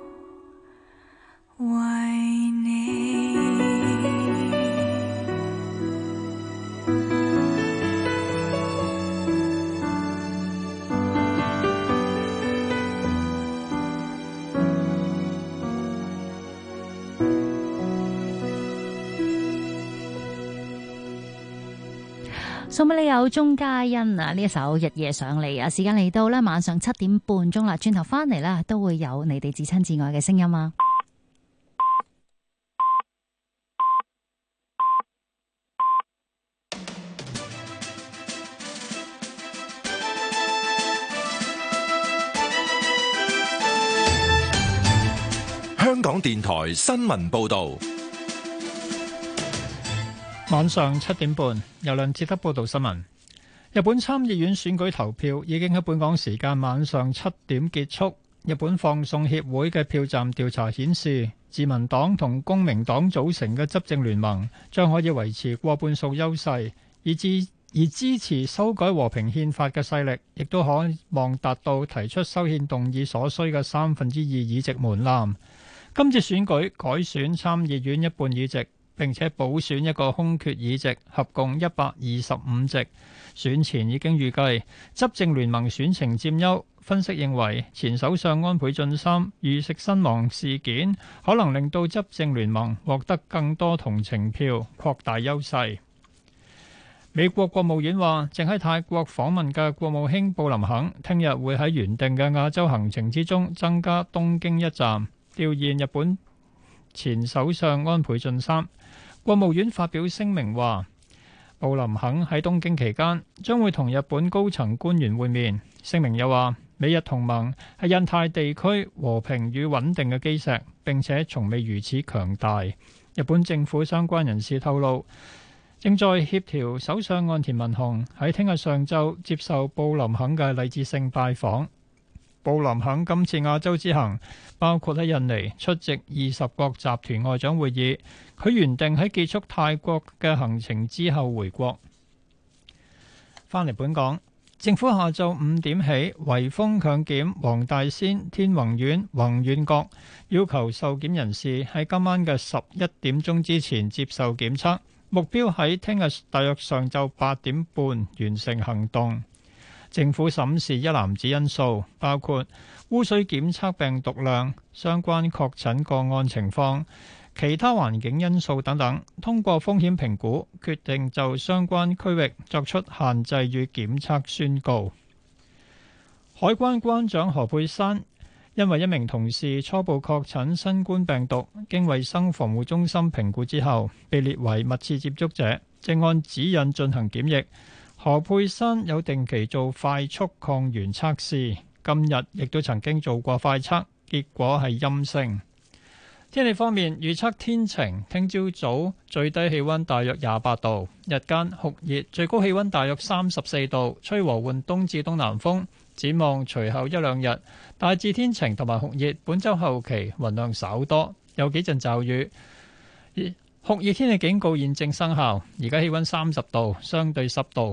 為你。 送俾你有鐘嘉欣啊！呢一首日夜上嚟啊，時間嚟到咧晚上7點半鐘啦，轉頭翻嚟咧都會有你哋至親至愛嘅聲音啊！ 香港電台新聞報道。 晚上7點半，由梁志德報道新聞。日本參議院選舉投票已經喺本港時間晚上7點結束。日本放送協會嘅票站調查顯示，自民黨同公明黨組成嘅執政聯盟將可以維持過半數優勢，而支持修改和平憲法嘅勢力，亦都可望達到提出修憲動議所需嘅2/3議席門檻。今次選舉改選參議院一半議席，並且補選一個空缺議席，合共125席。選前已經預計執政聯盟選情佔優。分析認為，前首相安倍晉三遇刺身亡事件，可能令到執政聯盟獲得更多同情票，擴大優勢。美國國務院話，正喺泰國訪問嘅國務卿布林肯，聽日會喺原定嘅亞洲行程之中增加東京一站，弔唁日本前首相安倍晉三。國務院發表聲明話，布林肯喺東京期間將會同日本高層官員會面。聲明又話，美日同盟係印太地區和平與穩定嘅基石，並且從未如此強大。日本政府相關人士透露，正在協調首相岸田文雄喺聽日上晝接受布林肯嘅禮節性拜訪。布林肯今次亞洲之行包括喺印尼出席20國集團外長會議，佢原定喺結束泰國嘅行程之後回國。返嚟本港，政府下晝5點起圍封強檢黃大仙天宏苑宏遠閣，要求受檢人士喺今晚嘅11點鐘之前接受檢測，目標喺聽日大約上晝8點半完成行動。政府審視一籃子因素，包括污水檢測病毒量、相關確診個案情況、其他環境因素等等，通過風險評估，決定就相關區域作出限制與檢測宣告。海關關長何佩珊因為一名同事初步確診新冠病毒，經衛生防護中心評估之後，被列為密切接觸者，正按指引進行檢疫。何佩珊有定期做快速抗原測試，今日亦都曾經做過快測，結果係陰性。天氣方面，預測天晴，聽朝早最低氣溫大約28度，日間酷熱，最高氣溫大約34度，吹和緩東至東南風。展望隨後一兩日，大致天晴同埋酷熱，本週後期雲量稍多，有幾陣驟雨。酷熱天氣警告現正生效，而家氣溫30度，相對濕度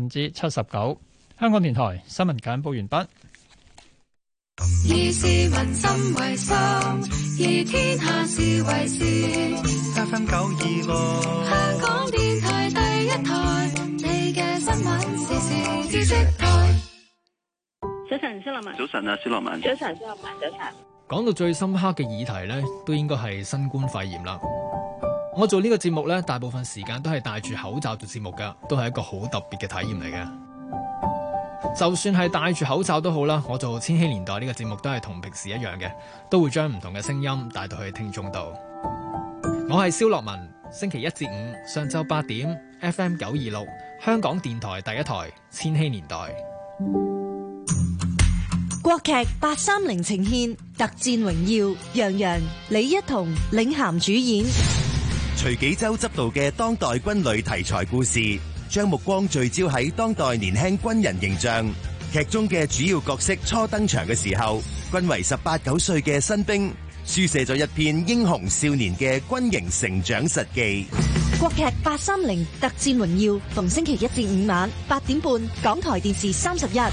79%。香港電台新聞簡報完畢。 以市民心為心，以天下事為事。FM926，香港電台第一台，你嘅新聞時事知識台。 早晨，蕭樂文。 早晨啊，蕭樂文。 早晨，蕭樂文。早晨。 講到最深刻嘅議題呢，都應該係新冠肺炎啦。我做呢個節目呢，大部分時間都係戴住口罩做節目㗎，都係一個好特別嘅體驗嚟嘅。就算係戴住口罩都好啦，我做千禧年代呢個節目都係同平時一樣嘅，都會將唔同嘅聲音帶到去聽眾度。 我係蕭樂文，星期一至五上晝8點 FM 926香港電台第一台千禧年代。 國劇830呈現特戰榮耀，楊洋、李一桐領銜主演。 徐紀周執導嘅當代軍旅題材故事，將目光聚焦喺當代年輕軍人形象。劇中嘅主要角色初登場嘅時候，均為18、19歲嘅新兵，書寫咗一篇英雄少年嘅軍營成長實記。 國劇830特戰榮耀，逢星期一至五晚8點半，港台電視31。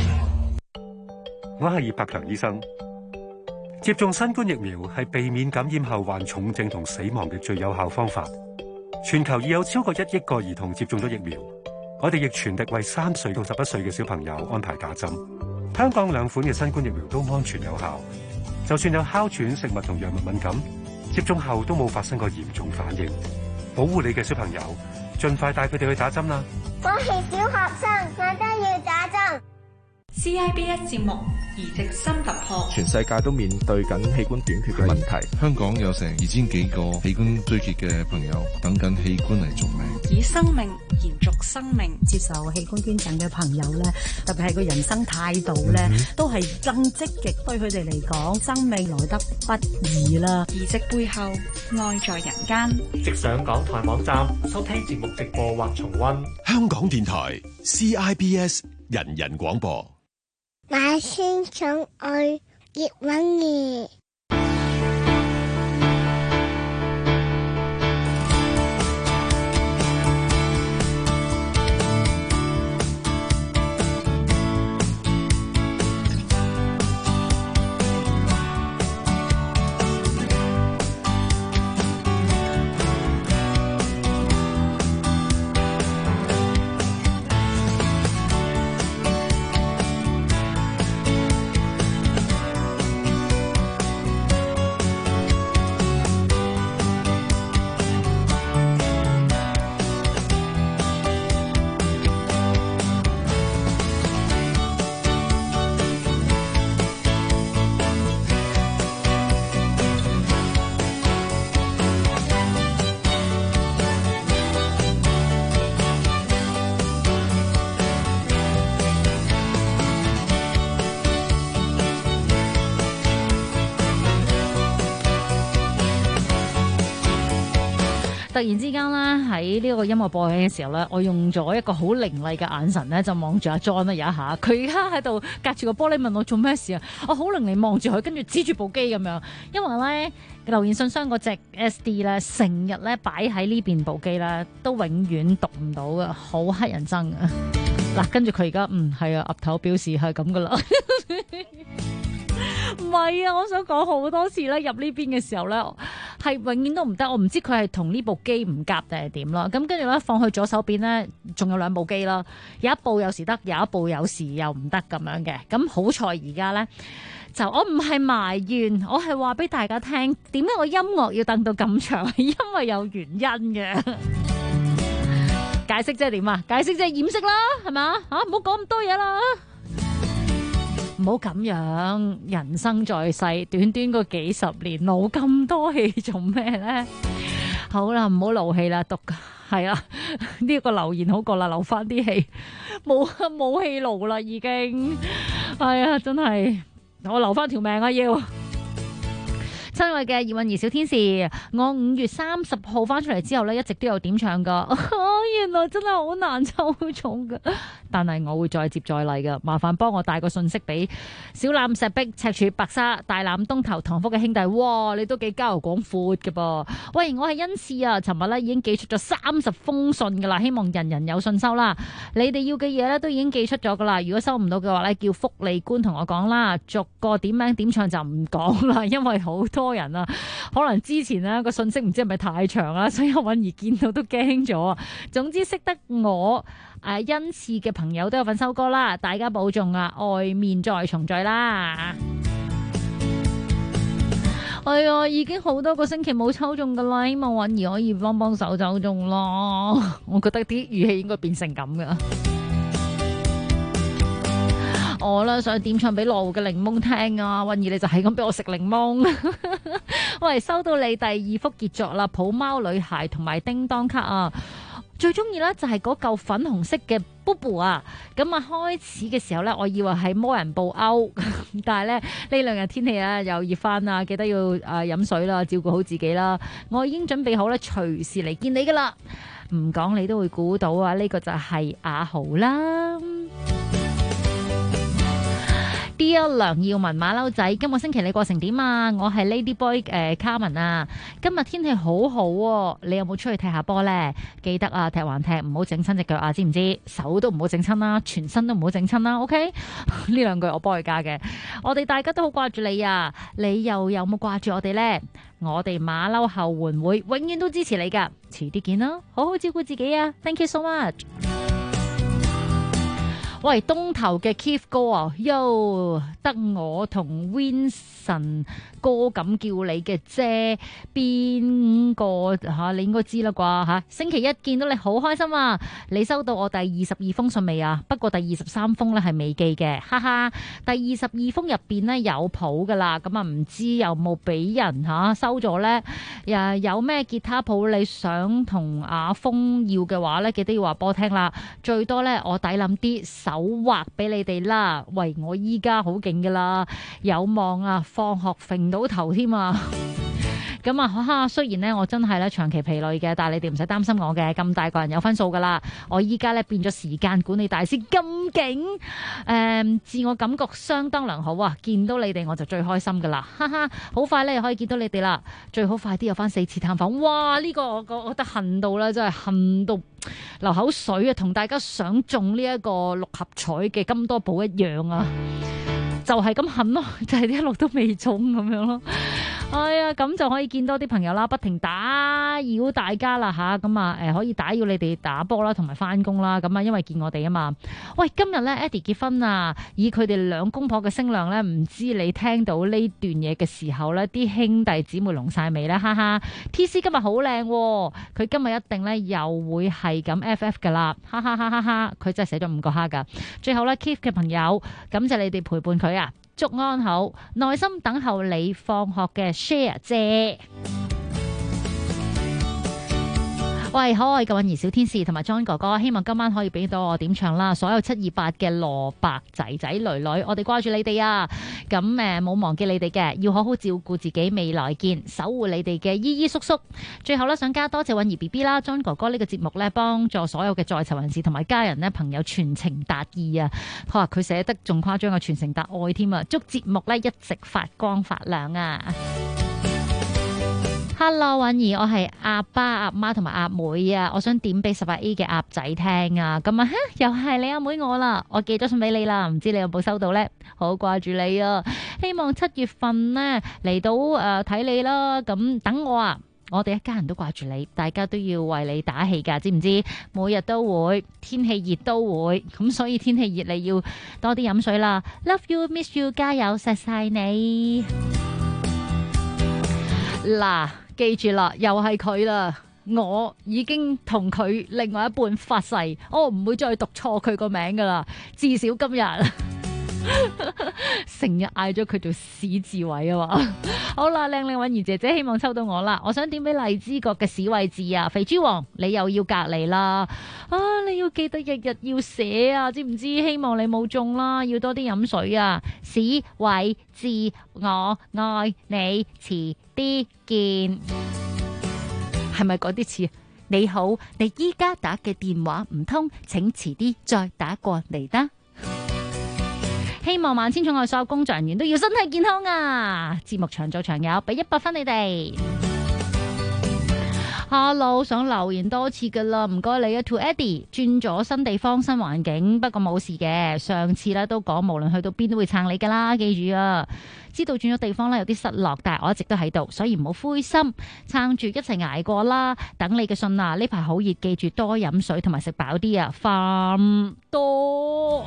我係葉柏強醫生。接種新冠疫苗係避免感染後患重症同死亡嘅最有效方法。全球已有超過1億個兒童接種咗疫苗，我哋亦全力為3歲到11歲嘅小朋友安排打針。香港2款嘅新冠疫苗都安全有效，就算有哮喘、食物同藥物敏感，接種後都冇發生過嚴重反應。保護你嘅小朋友，盡快帶佢哋去打針啦！ 我係小學生，我都要打針。 CIBS 節目移植新突破， 全世界都面對緊器官短缺嘅問題。 香港有成2000幾個器官追缺嘅朋友等緊器官嚟續命， 以生命延續生命。 接受器官捐贈嘅朋友咧，特別係個人生態度咧，都係更積極。對佢哋嚟講，生命來得不易啦。 移植背後，愛在人間。 即上港台網站收聽節目直播或重溫。 香港電台 CIBS 人人廣播。 馬先寵愛葉韻儀。 突然之間咧，喺呢個音樂播起嘅時候咧，我用咗一個好凌厲嘅眼神咧，就望住阿 John 啦，有一下佢而家喺度隔住個玻璃問我做咩事啊，我好凌厲望住佢，跟住指住部機咁樣，因為咧留言信箱嗰隻 SD 咧，成日咧擺喺呢邊部機咧，都永遠讀唔到嘅，好乞人憎啊！嗱，跟住佢而家係啊，岌頭表示係咁噶啦。唔係啊，我想講好多次咧，入呢邊嘅時候咧，係永遠都唔得。我唔知佢係同呢部機唔夾定係點啦。咁跟住咧，放去左手邊咧，仲有2部機啦。有一部有時得，有一部有時又唔得咁樣嘅。咁好彩而家咧，就我唔係埋怨，我係話俾大家聽，點解我音樂要等到咁長，係因為有原因嘅。解釋即係點啊？解釋即係掩飾啦，係咪？唔好講咁多嘢啦。唔好咁樣，人生在世，短短個幾十年，勞咁多氣做咩咧？好啦，唔好勞氣啦，係啦，呢個留言好過啦，留翻啲氣，冇氣勞啦，已經，係啊，真係，我留翻條命啊要。親愛嘅葉韻儀小天使，我5月30號翻出嚟之後呢，一直都有點唱噶，原來真係好難抽中噶，但係我會再接再厲噶，麻煩幫我帶個信息俾小欖、石壁、赤柱、白沙、大欖、東頭、塘福嘅兄弟，哇，你都幾交遊廣闊嘅噃。喂，我係恩賜啊，尋日呢已經寄出咗30封信噶啦，希望人人有信收啦。你哋要嘅嘢呢都已經寄出咗噶啦，如果收唔到嘅話呢，叫福利官同我講啦，逐個點名點唱就唔講啦，因為好多人啊，可能之前呢個信息唔知係咪太長啦，所以我允兒見到都驚咗。總之識得我恩賜嘅朋友都有份收歌啦，大家保重啊，外面再重聚啦。哎呀，已經好多個星期冇抽中噶啦，希望允兒可以幫手抽中咯。我覺得啲語氣應該變成咁噶。 我啦想點唱俾羅湖嘅檸檬聽啊，韻兒你就係咁俾我食檸檬。喂，收到你第2幅傑作啦，抱貓女孩同埋叮當卡啊！最中意咧就係嗰嚿粉紅色嘅 BooBoo 啊！咁啊開始嘅時候咧，我以為係魔人布歐，但係咧呢2日天氣啊又熱翻啦，記得要飲水啦，照顧好自己啦。我已經準備好咧，隨時嚟見你噶啦。唔講你都會估到啊！呢個就係阿豪啦。Dear 梁耀文馬騮仔，今個星期你過成點啊？我係 Lady Boy Carmen 啊。今日天氣好好喎，你有冇出去踢下波呢？記得啊，踢還踢，唔好整親隻腳啊，知唔知？手都唔好整親啦，全身都唔好整親啦。OK， 呢2句我幫佢加嘅。我哋大家都好掛住你啊，你又有冇掛住我哋呢？我哋馬騮後援會永遠都支持你噶，遲啲見啦，好好照顧自己啊 ！Thank you so much。喂，東頭嘅 Keith 哥啊，喲，得我同 Vincent 哥咁叫你嘅啫，邊個嚇？你應該知啦啩嚇。星期一見到你好開心啊！你收到我第22封信未啊？不過第23封咧係未寄嘅，哈哈。第22封入邊咧有譜噶啦，咁啊唔知有冇俾人收咗咧？有咩吉他譜你想同阿峰要嘅話咧，記得要話俾我聽啦。最多咧我抵諗啲手畫俾你哋啦。喂，我依家好勁噶啦，有望啊放學揈到頭添啊！咁啊，哈哈，雖然咧我真係咧長期疲累嘅，但係你哋唔使擔心我嘅，咁大個人有分數噶啦。我依家咧變咗時間管理大師咁勁，自我感覺相當良好啊！見到你哋我就最開心噶啦，哈哈！好快咧又可以見到你哋啦，最好快啲有翻4次探訪。哇！呢個我覺得恨到啦，真係恨到流口水啊！同大家想中呢一個6合彩嘅金多寶一樣啊！就係咁恨咯，就係一路都未中咁樣咯。哎呀，咁就可以見多啲朋友啦，不停打擾大家啦吓，咁啊可以打擾你哋打波啦，同埋翻工啦，咁啊因為見我哋啊嘛。喂，今日咧 Eddie 結婚啊，以佢哋2公婆嘅聲量咧，唔知你聽到呢段嘢嘅時候咧，啲兄弟姊妹濃晒尾啦，哈哈。TC 今日好靚，佢今日一定咧又會係咁 FF 噶啦，哈哈哈哈哈，佢真係寫咗5個哈噶。最後咧 Keith 嘅朋友，感謝你哋陪伴佢啊！祝安好，耐心等候你放學嘅 share 姐。喂，可愛嘅韻兒小天使同埋 John 哥哥，希望今晚可以俾到我點唱啦。所有728嘅蘿蔔仔仔女女，我哋掛住你哋啊！咁冇忘記你哋嘅，要好好照顧自己，未來見，守護你哋嘅姨姨叔叔。最後咧，想加多謝韻兒 BB 啦，John 哥哥呢個節目咧，幫助所有嘅在囚人士同埋家人咧朋友傳情達意啊！佢寫得仲誇張嘅傳情達愛添啊！祝節目咧一直發光發亮啊！Hello， 韻兒，我係阿爸、阿媽同埋阿妹啊！我想點俾18A 嘅鴨仔聽啊！咁啊，又係你阿妹我啦，我寄咗信俾你啦，唔知你有冇收到呢？好掛住你啊！希望7月份呢嚟到睇你啦。咁等我啊，我哋一家人都掛住你，大家都要為你打氣噶，知唔知？每日都會，天氣熱都會，咁所以天氣熱你要多啲飲水啦。Love you, miss you， 加油，錫晒你。嗱，記住啦，又係佢啦，我已經同佢另外一半發誓，我唔會再讀錯佢個名噶啦，至少今日成日嗌咗佢做史志偉啊嘛。好啦，靚靚韻兒姐姐，希望抽到我啦。我想點俾荔枝角嘅史偉志啊，肥豬王，你又要隔離啦，你要記得日日要寫啊，知唔知？希望你冇中啦，要多啲飲水啊。史偉志，我愛你，遲啲見。係咪嗰啲詞？你好，你依家打嘅電話唔通，請遲啲再打過嚟啦。希望萬千寵愛所有工作人員都要身體健康啊！節目長做長有，俾100分你哋。Hello， 想留言多次噶啦，唔該你啊。To Eddie， 轉咗新地方新環境，不過冇事嘅。上次咧都講，無論去到邊都會撐你噶啦，記住啊！知道轉咗地方咧有啲失落，但係我一直都喺度，所以唔好灰心，撐住一齊捱過啦。等你嘅信啊！呢排好熱，記住多飲水同埋食飽啲啊，飯多。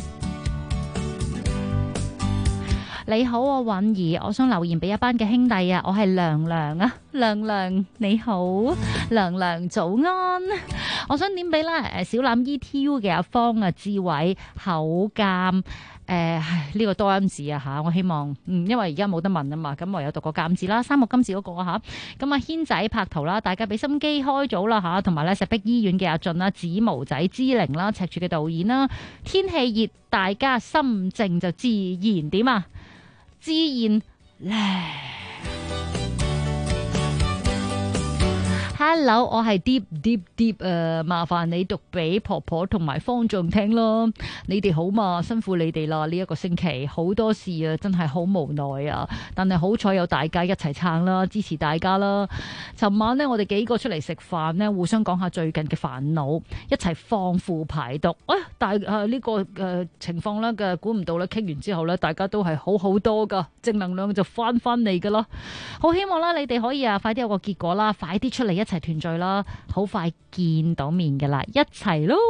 你好啊，韻兒，我想留言俾一班嘅兄弟啊，我係娘娘啊，娘娘你好，娘娘早安。我想點俾啦，小欖 ETU 嘅阿方啊，志偉口鑑呢個多音字啊嚇，我希望因為而家冇得問啊嘛，咁唯有讀個監字啦，三個金字嗰個嚇。咁啊軒仔拍圖啦，大家俾心機開組啦嚇，同埋咧石壁醫院嘅阿俊啦、子毛仔之靈啦、赤柱嘅導演啦，天氣熱，大家心靜就自然點啊，自然咧。Hello， 我係 deep 麻煩你讀俾婆婆同埋方丈聽咯。你哋好嘛？辛苦你哋啦！呢一個星期好多事啊，真係好無奈啊。但係好彩有大家一齊撐啦，支持大家啦。尋晚呢，我哋幾個出嚟食飯呢，互相講下最近嘅煩惱，一齊放負排毒。但係呢個情況呢，嘅估唔到咧，傾完之後呢，大家都係好好多噶，正能量就翻嚟噶啦。好希望啦，你哋可以快啲有個結果啦，快啲出嚟一齊團聚啦，好快見到面噶啦，一齊撈。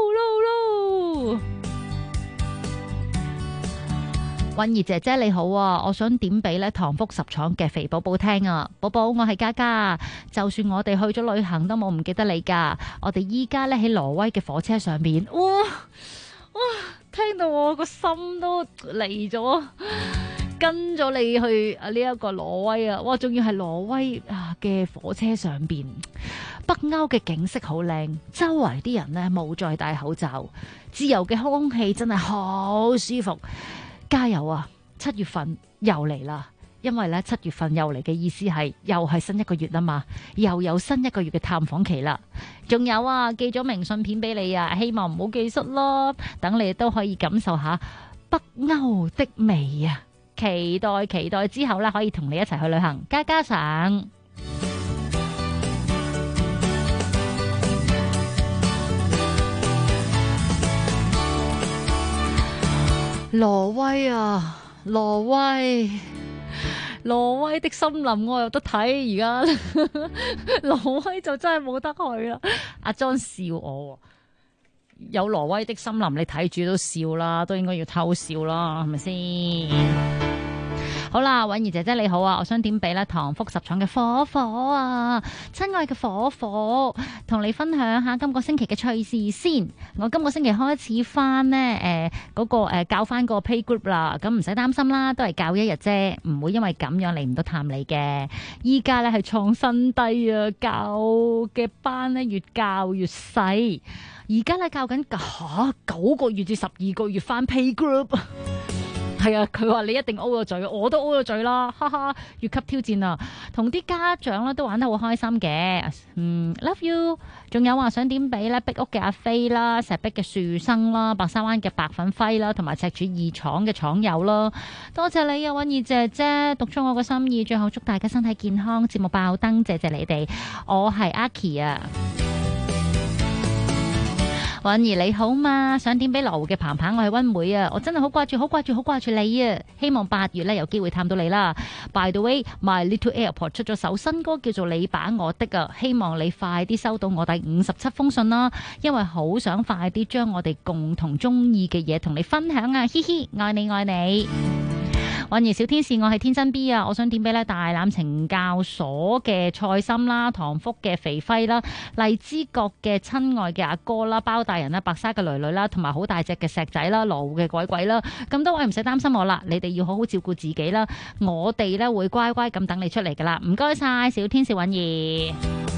韻兒姐姐你好啊，我想點俾咧唐福十廠嘅肥寶寶聽啊，寶寶我係嘉嘉，就算我哋去咗旅行都冇唔記得你噶，我哋依家咧喺挪威嘅火車上面，哇，聽到我個心都嚟咗。跟咗你去呢一個挪威啊，哇！仲要係挪威嘅火車上邊，北歐嘅景色好靚，周圍啲人呢冇再戴口罩，自由嘅空氣真係好舒服。加油啊！7月份又嚟啦，因為咧7月份又嚟嘅意思係又係新一個月啊嘛，又有新一個月嘅探訪期啦。仲有啊，寄咗明信片俾你啊，希望唔好寄失咯，等你都可以感受下北歐的美啊！期待之後啦，可以同你一齊去旅行。加上挪威啊，挪威的森林我有得睇，而家挪威就真係冇得去啦。阿莊笑我，有挪威的森林你睇住都笑啦，都應該要偷笑啦，係咪先？好啦，韻兒姐姐你好啊，我想點俾咧唐福十廠嘅火火啊，親愛嘅火火，同你分享下今個星期嘅趣事先。我今個星期開始翻呢教翻個 play group 啦，咁唔使擔心啦，都係教一日啫，唔會因為咁樣嚟唔到探你嘅。依家咧係創新低啊，教嘅班咧越教越細，而家咧教緊9個月至12個月翻 play group。係啊，佢話你一定 O 咗嘴，我都 O 咗嘴啦，哈哈！越級挑戰啊，同啲家長咧都玩得好開心嘅。Love you。仲有話想點俾咧壁屋嘅阿飛啦、石壁嘅樹生啦、白沙灣嘅白粉輝啦，同埋赤柱2廠嘅廠友啦。多謝你啊，韻兒姐姐，讀出我個心意。最後祝大家身體健康，節目爆燈，謝謝你哋。我係阿 Key 啊。韻兒你好嘛？想點俾羅湖嘅鵬鵬，我係溫妹啊！我真係好掛住你啊！希望8月咧有機會探到你啦。By the way，My Little Airport 出咗首新歌叫做你把我的啊！希望你快啲收到我第57封信啦，因為好想快啲將我哋共同中意嘅嘢同你分享啊！嘻嘻，愛你愛你。韻兒小天使，我係天真 B 啊！我想點俾咧大欖懲教所嘅蔡心啦、唐福嘅肥輝啦、荔枝角嘅親愛嘅阿哥啦、包大人啦、白沙嘅女女啦，同埋好大隻嘅石仔啦、羅湖嘅鬼鬼啦，咁多位唔使擔心我啦，你哋要好好照顧自己啦，我哋咧會乖乖咁等你出嚟噶啦，唔該晒小天使韻兒。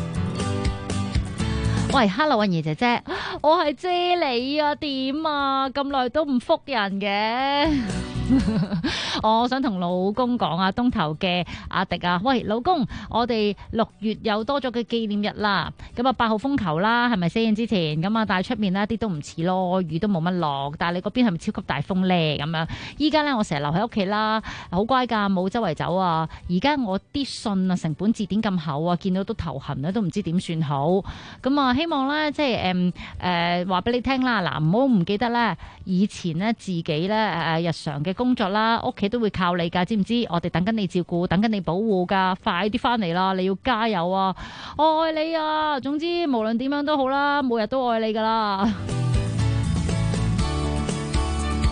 喂 ，Hello， 韻兒姐姐，我係啫你啊，點啊？咁耐都唔覆人嘅。我想同老公講啊，東頭嘅阿迪啊，喂，老公，我哋6月又多咗個紀念日啦，咁啊8號風球啦，係咪先？之前咁啊，但係出面呢啲都唔似咯，雨都冇乜落，但係你嗰邊係咪超級大風咧？咁樣，依家咧我成日留喺屋企啦，好乖噶，冇周圍走啊。而家我啲信啊，成本字典咁厚啊，見到都頭痕啊，都唔知點算好。咁啊，希望咧即係話俾你聽啦，嗱，唔好唔記得咧，以前咧自己咧日常嘅工作啦，屋企都會靠你噶，知唔知？我哋等緊你照顧，等緊你保護噶，快啲翻嚟啦！你要加油啊！我愛你啊！總之無論點樣都好啦，每日都愛你噶啦。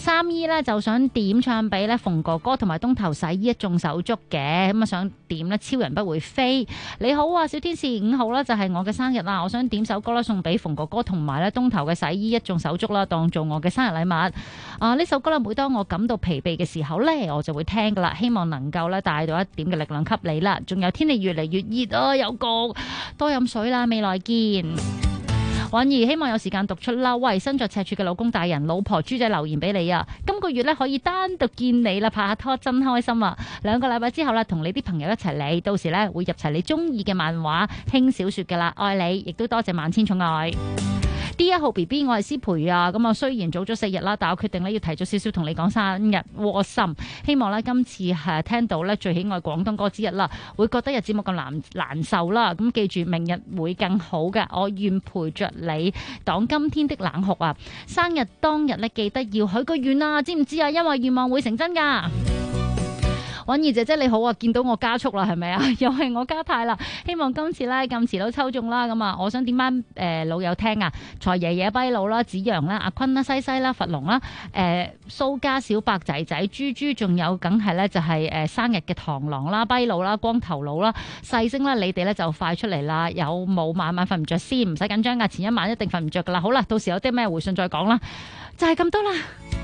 三姨咧就想點唱俾咧馮哥哥同埋東頭洗衣一眾手足嘅，咁啊想點咧超人不會飛。你好啊，小天使5號啦，就係我嘅生日啦，我想點首歌啦送俾馮哥哥同埋咧東頭嘅洗衣一眾手足啦，當做我嘅生日禮物。呢首歌咧每當我感到疲憊嘅時候咧，我就會聽噶啦，希望能夠咧帶到一點嘅力量給你啦。仲有天氣越嚟越熱啊，有焗，多飲水啦，未來見。婉兒希望有時間讀出啦。喂，身在赤柱嘅老公大人，老婆豬仔留言俾你啊！今個月咧可以單獨見你啦，拍下拖真開心啊！2個禮拜之後啦，同你啲朋友一齊嚟，到時咧會入齊你中意嘅漫畫、輕小說噶啦，愛你，亦都多謝萬千寵愛。D1 號 BB， 我係思培啊，咁啊雖然早咗4日啦，但我決定咧要提早少少同你講生日窩心，希望咧今次係聽到咧最喜愛廣東歌之一啦，會覺得日子冇咁難受啦。咁記住，明日會更好嘅，我願陪着你擋今天的冷酷啊！生日當日咧記得要許個願啊，知唔知啊？因為願望會成真噶。婉兒姐姐你好啊，見到我加速啦，係咪啊？又係我加太啦，希望今次咧咁遲都抽中啦。咁啊，我想點班老友聽啊，財爺爺、跛佬啦、子陽啦、阿坤啦、西西啦、佛龍啦、蘇家小白仔仔、豬豬，仲有梗係咧就係生日嘅螳螂啦、跛佬啦、光頭佬啦、細星啦，你哋咧就快出嚟啦！有冇晚瞓唔着先？唔使緊張噶，前一晚一定瞓唔着噶啦。好啦，到時有啲咩回信再講啦，就係咁多啦。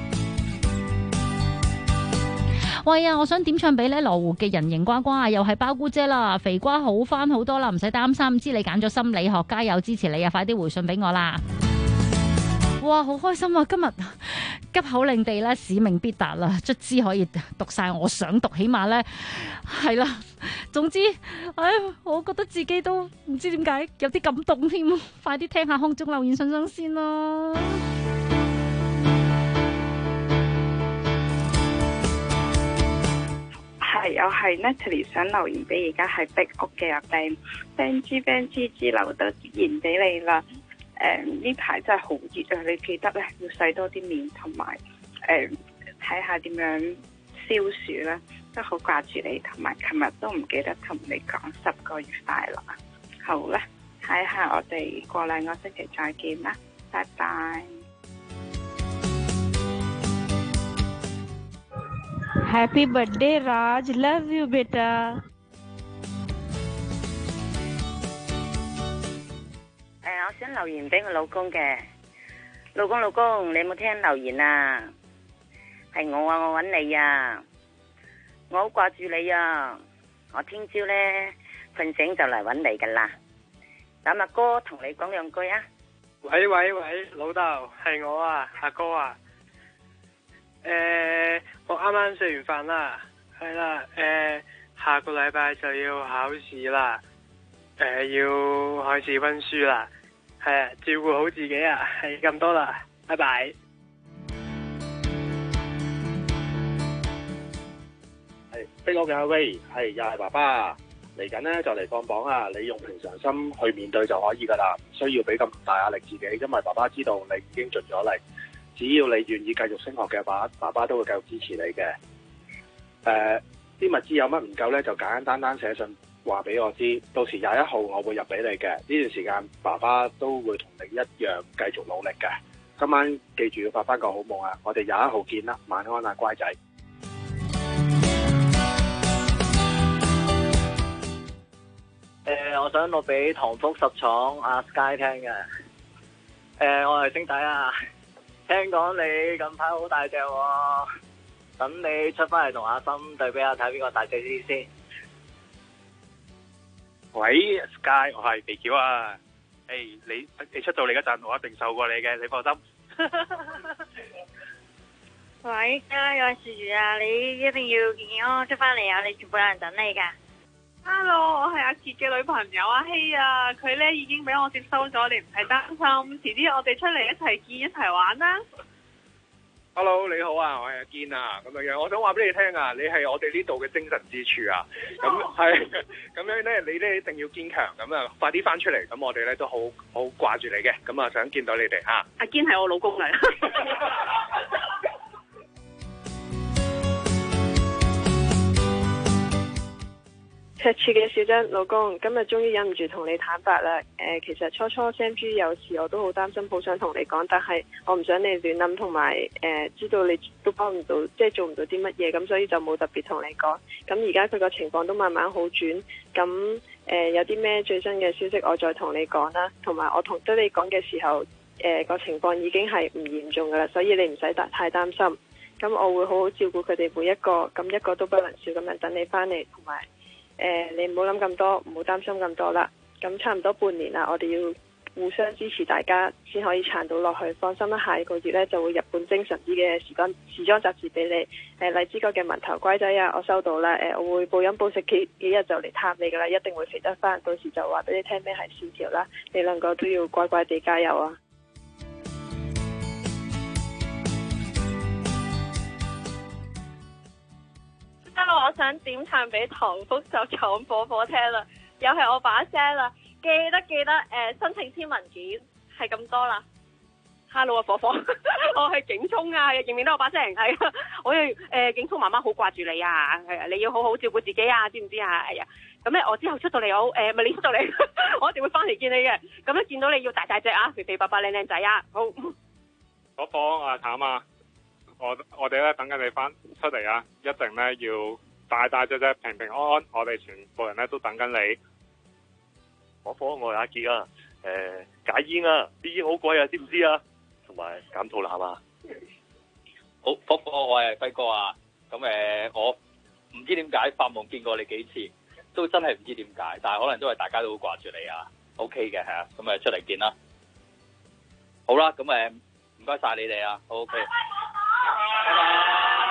喂啊！我想點唱俾咧羅湖嘅人形瓜瓜啊，又係包姑姐啦，肥瓜好翻好多啦，唔使擔心。知你揀咗心理學，加油支持你啊！快啲回信俾我啦！哇，好開心啊！今日急口令地咧，使命必達啦，卒之可以讀晒我想讀，起碼咧係啦。總之，我覺得自己都唔知點解有啲感動添，快啲聽下空中留言信箱先啦。 又係 Natalie 想留言俾而家係壁屋嘅阿 Ben，Ben 留得言俾你啦。呢排真係好熱啊！你記得咧要洗多啲面，同埋睇下點樣消暑咧，都好掛住你。同埋琴日都唔記得同你講10個月快樂啊！好啦，睇下我哋過2個星期再見啦，拜拜。 Happy birthday, Raj. Love you, beta. 我想留言俾我老公嘅，老公，你有冇聽留言啊？係我啊，我揾你啊，我好掛住你啊！我聽朝咧瞓醒就嚟揾你噶啦。咁阿哥同你講2句啊！ 喂，老豆，係我啊，阿哥啊。我啱啱食完飯啦，係啦，下個禮拜就要考試啦，要開始溫書啦，係啊，照顧好自己啊，係咁多啦，拜拜。 係逼我嘅阿威，係又係爸爸，嚟緊呢就嚟放榜啊！你用平常心去面對就可以噶啦，唔需要俾咁大壓力自己，因為爸爸知道你已經盡咗力。只要你願意繼續升學嘅話，爸爸都會繼續支持你嘅。啲物資有乜唔夠呢？就簡簡單寫信話俾我知，到時21號我會入俾你嘅。呢段時間爸爸都會同你一樣繼續努力嘅。今晚記住要發翻個好夢啊！我哋21號見啦，晚安啊，乖仔。 我想錄俾唐福十廠阿 Sky 聽嘅。我係星仔啊。聽講你近排好大隻喎，等你出翻嚟同阿森對比下，睇邊個大隻啲先。 喂 ，Sky， 我係肥橋啊！你出到嚟嗰陣，我一定瘦過你嘅，你放心。 喂，加油樹啊！你一定要健健康康出翻嚟啊！你全部有人等你噶。 Hello， 我係阿杰嘅女朋友阿希啊，佢咧已經俾我接收咗，你唔使擔心。遲啲我哋出嚟一齊見一齊玩啦。 Hello， 你好啊，我係阿堅啊，咁樣，我想話俾你聽啊，你係我哋呢度嘅精神支柱啊，咁係咁樣咧，你咧一定要堅強，咁啊，快啲翻出嚟，咁我哋咧都好掛住你嘅，咁啊想見到你哋吓。 阿堅係我老公嚟。 赤柱嘅小珍，老公，今日終於忍唔住同你坦白啦。其實初初 Sam G 有事我都好擔心，好想同你講，但係我唔想你亂諗，同埋知道你都幫唔到，即係做唔到啲乜嘢，咁所以就冇特別同你講。咁而家佢個情況都慢慢好轉，咁有啲咩最新嘅消息我再同你講啦。同埋我同得你講嘅時候，個情況已經係唔嚴重噶啦，所以你唔使太擔心。咁我會好好照顧佢哋每一個，咁一個都不能少咁樣等你返嚟，同埋你唔好諗咁多，唔好擔心咁多啦。咁差唔多半年啦，我哋要互相支持大家先可以撐到落去。放心啦，下一個月呢就會日本精神啲嘅時裝雜誌俾你。荔枝角嘅文頭乖仔啊，我收到啦。我會暴飲暴食幾日就嚟探你噶啦，一定會肥得返。到時就話俾你聽咩係線條啦。你兩個都要乖乖地加油啊！ 我想點唱俾唐福就闖火火聽啦，又係我把聲啦，記得申請簽文件係咁多啦。Hello 啊，火火，我係景聰啊，認唔認得我把聲？係啊，我哋景聰媽媽好掛住你啊，係啊，你要好好照顧自己啊，知唔知啊？係啊，咁咧我之後出到嚟咪你出到嚟，我一定會翻嚟見你嘅。咁咧見到你要大隻啊，肥肥白白靚靚仔啊，好。 火火啊，淡啊，我哋咧等緊你翻出嚟啊，一定咧要大隻平平安安，我哋全部人咧都等緊你。 火火，我係阿傑啊，戒煙啊，啲煙好貴啊，知唔知啊？同埋減肚腩啊。 好，火火，我係輝哥啊。咁我唔知點解發夢見過你幾次，都真係唔知點解，但係可能都係大家都好掛住你啊。OK 嘅係啊，咁出嚟見啦。好啦，咁唔該晒你哋啊，好 OK。拜拜。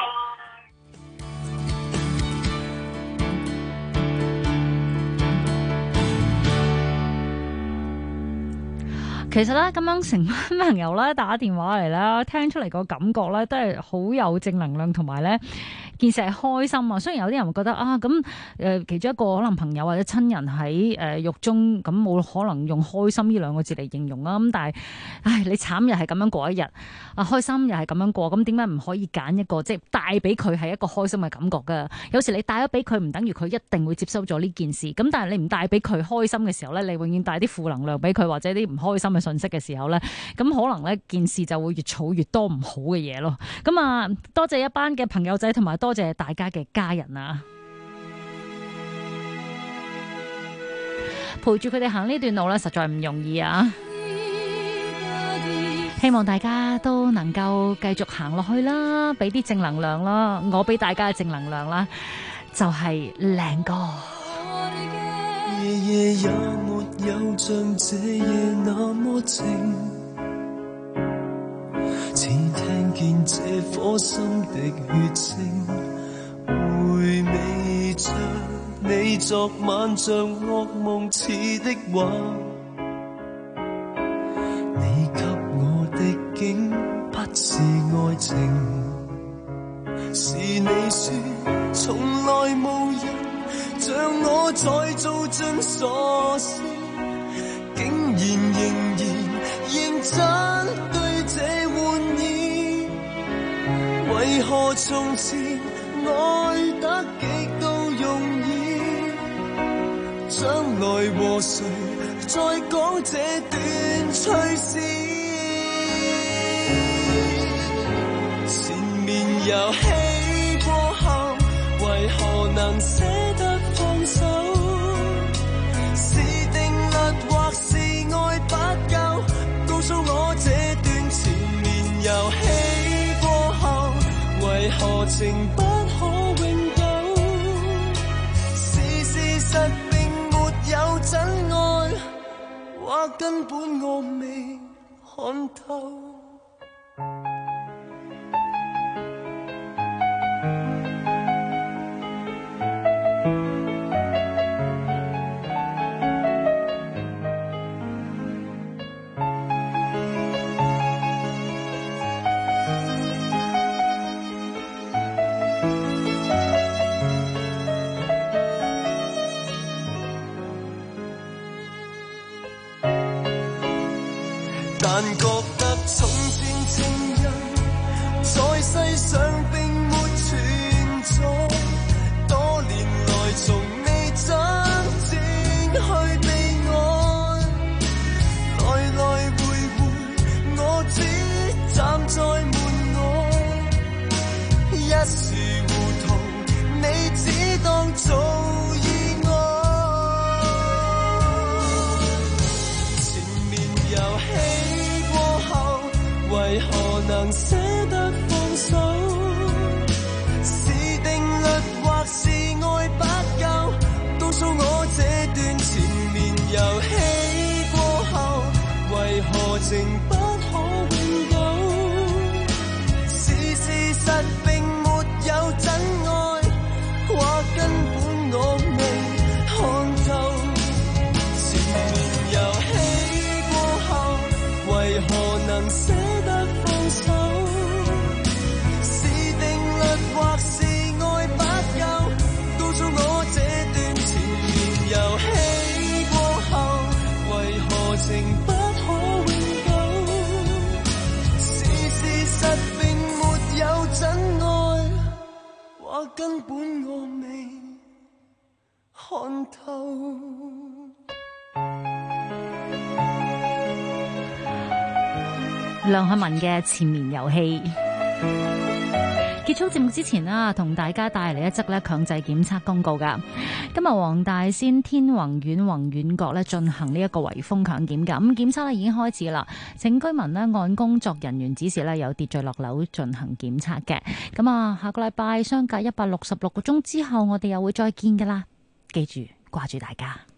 其實咧，咁樣成班朋友咧打電話嚟啦，聽出嚟個感覺咧都係好有正能量，同埋咧件事係開心啊。雖然有啲人會覺得啊，咁其中一個可能朋友或者親人喺獄中，咁冇可能用開心呢兩個字嚟形容啊。咁但係，唉，你慘又係咁樣過一日，啊開心又係咁樣過，咁點解唔可以揀一個即係帶俾佢係一個開心嘅感覺㗎？有時你帶咗俾佢，唔等於佢一定會接收咗呢件事。咁但係你唔帶俾佢開心嘅時候咧，你永遠帶啲負能量俾佢，或者啲唔開心嘅信息嘅時候咧，咁可能咧件事就會越儲越多唔好嘅嘢咯。咁啊，多謝一班嘅朋友仔，同埋多謝大家嘅家人啊，陪住佢哋行呢段路咧，實在唔容易啊！希望大家都能夠繼續行落去啦，俾啲正能量啦，我俾大家嘅正能量啦，就係靚歌。 夜夜也沒有像這夜那麼靜，只聽見這顆心的血聲，回味着你昨晚像噩夢似的話，你給我的竟不是愛情，是你說從來無人像我再做盡傻事，竟然仍然認真對這玩意，為何從前愛得極度容易，將來和誰再講這段趣事，前面遊戲過後為何能捨得放手，是定律或是愛不夠，告訴我這段前面遊戲過後為何情不可永久，是事實並沒有真愛，或根本我未看透。但覺得從前情人在世上並沒存在，多年來從未找做意外。前面遊戲過後，為何能捨得放手？是定律或是愛不夠？告訴我這段前面遊戲過後，為何情不可永久？是事實並沒有真愛，或根本我未看透。前面遊戲過後，為何能捨得放手？是定律或是愛不夠？告訴我這段前面遊戲過後，為何情不可永久？是事實並沒有真愛，或根本我未看透。 梁漢文嘅前面遊戲。結束節目之前啦，同大家帶嚟一則咧強制檢測公告噶。今日黃大仙天宏苑宏苑閣咧進行呢一個圍封強檢噶，咁檢測咧已經開始啦。請居民咧按工作人員指示咧有秩序落樓進行檢測嘅。咁啊，下個禮拜相隔166個鐘之後，我哋又會再見噶啦。記住掛住大家。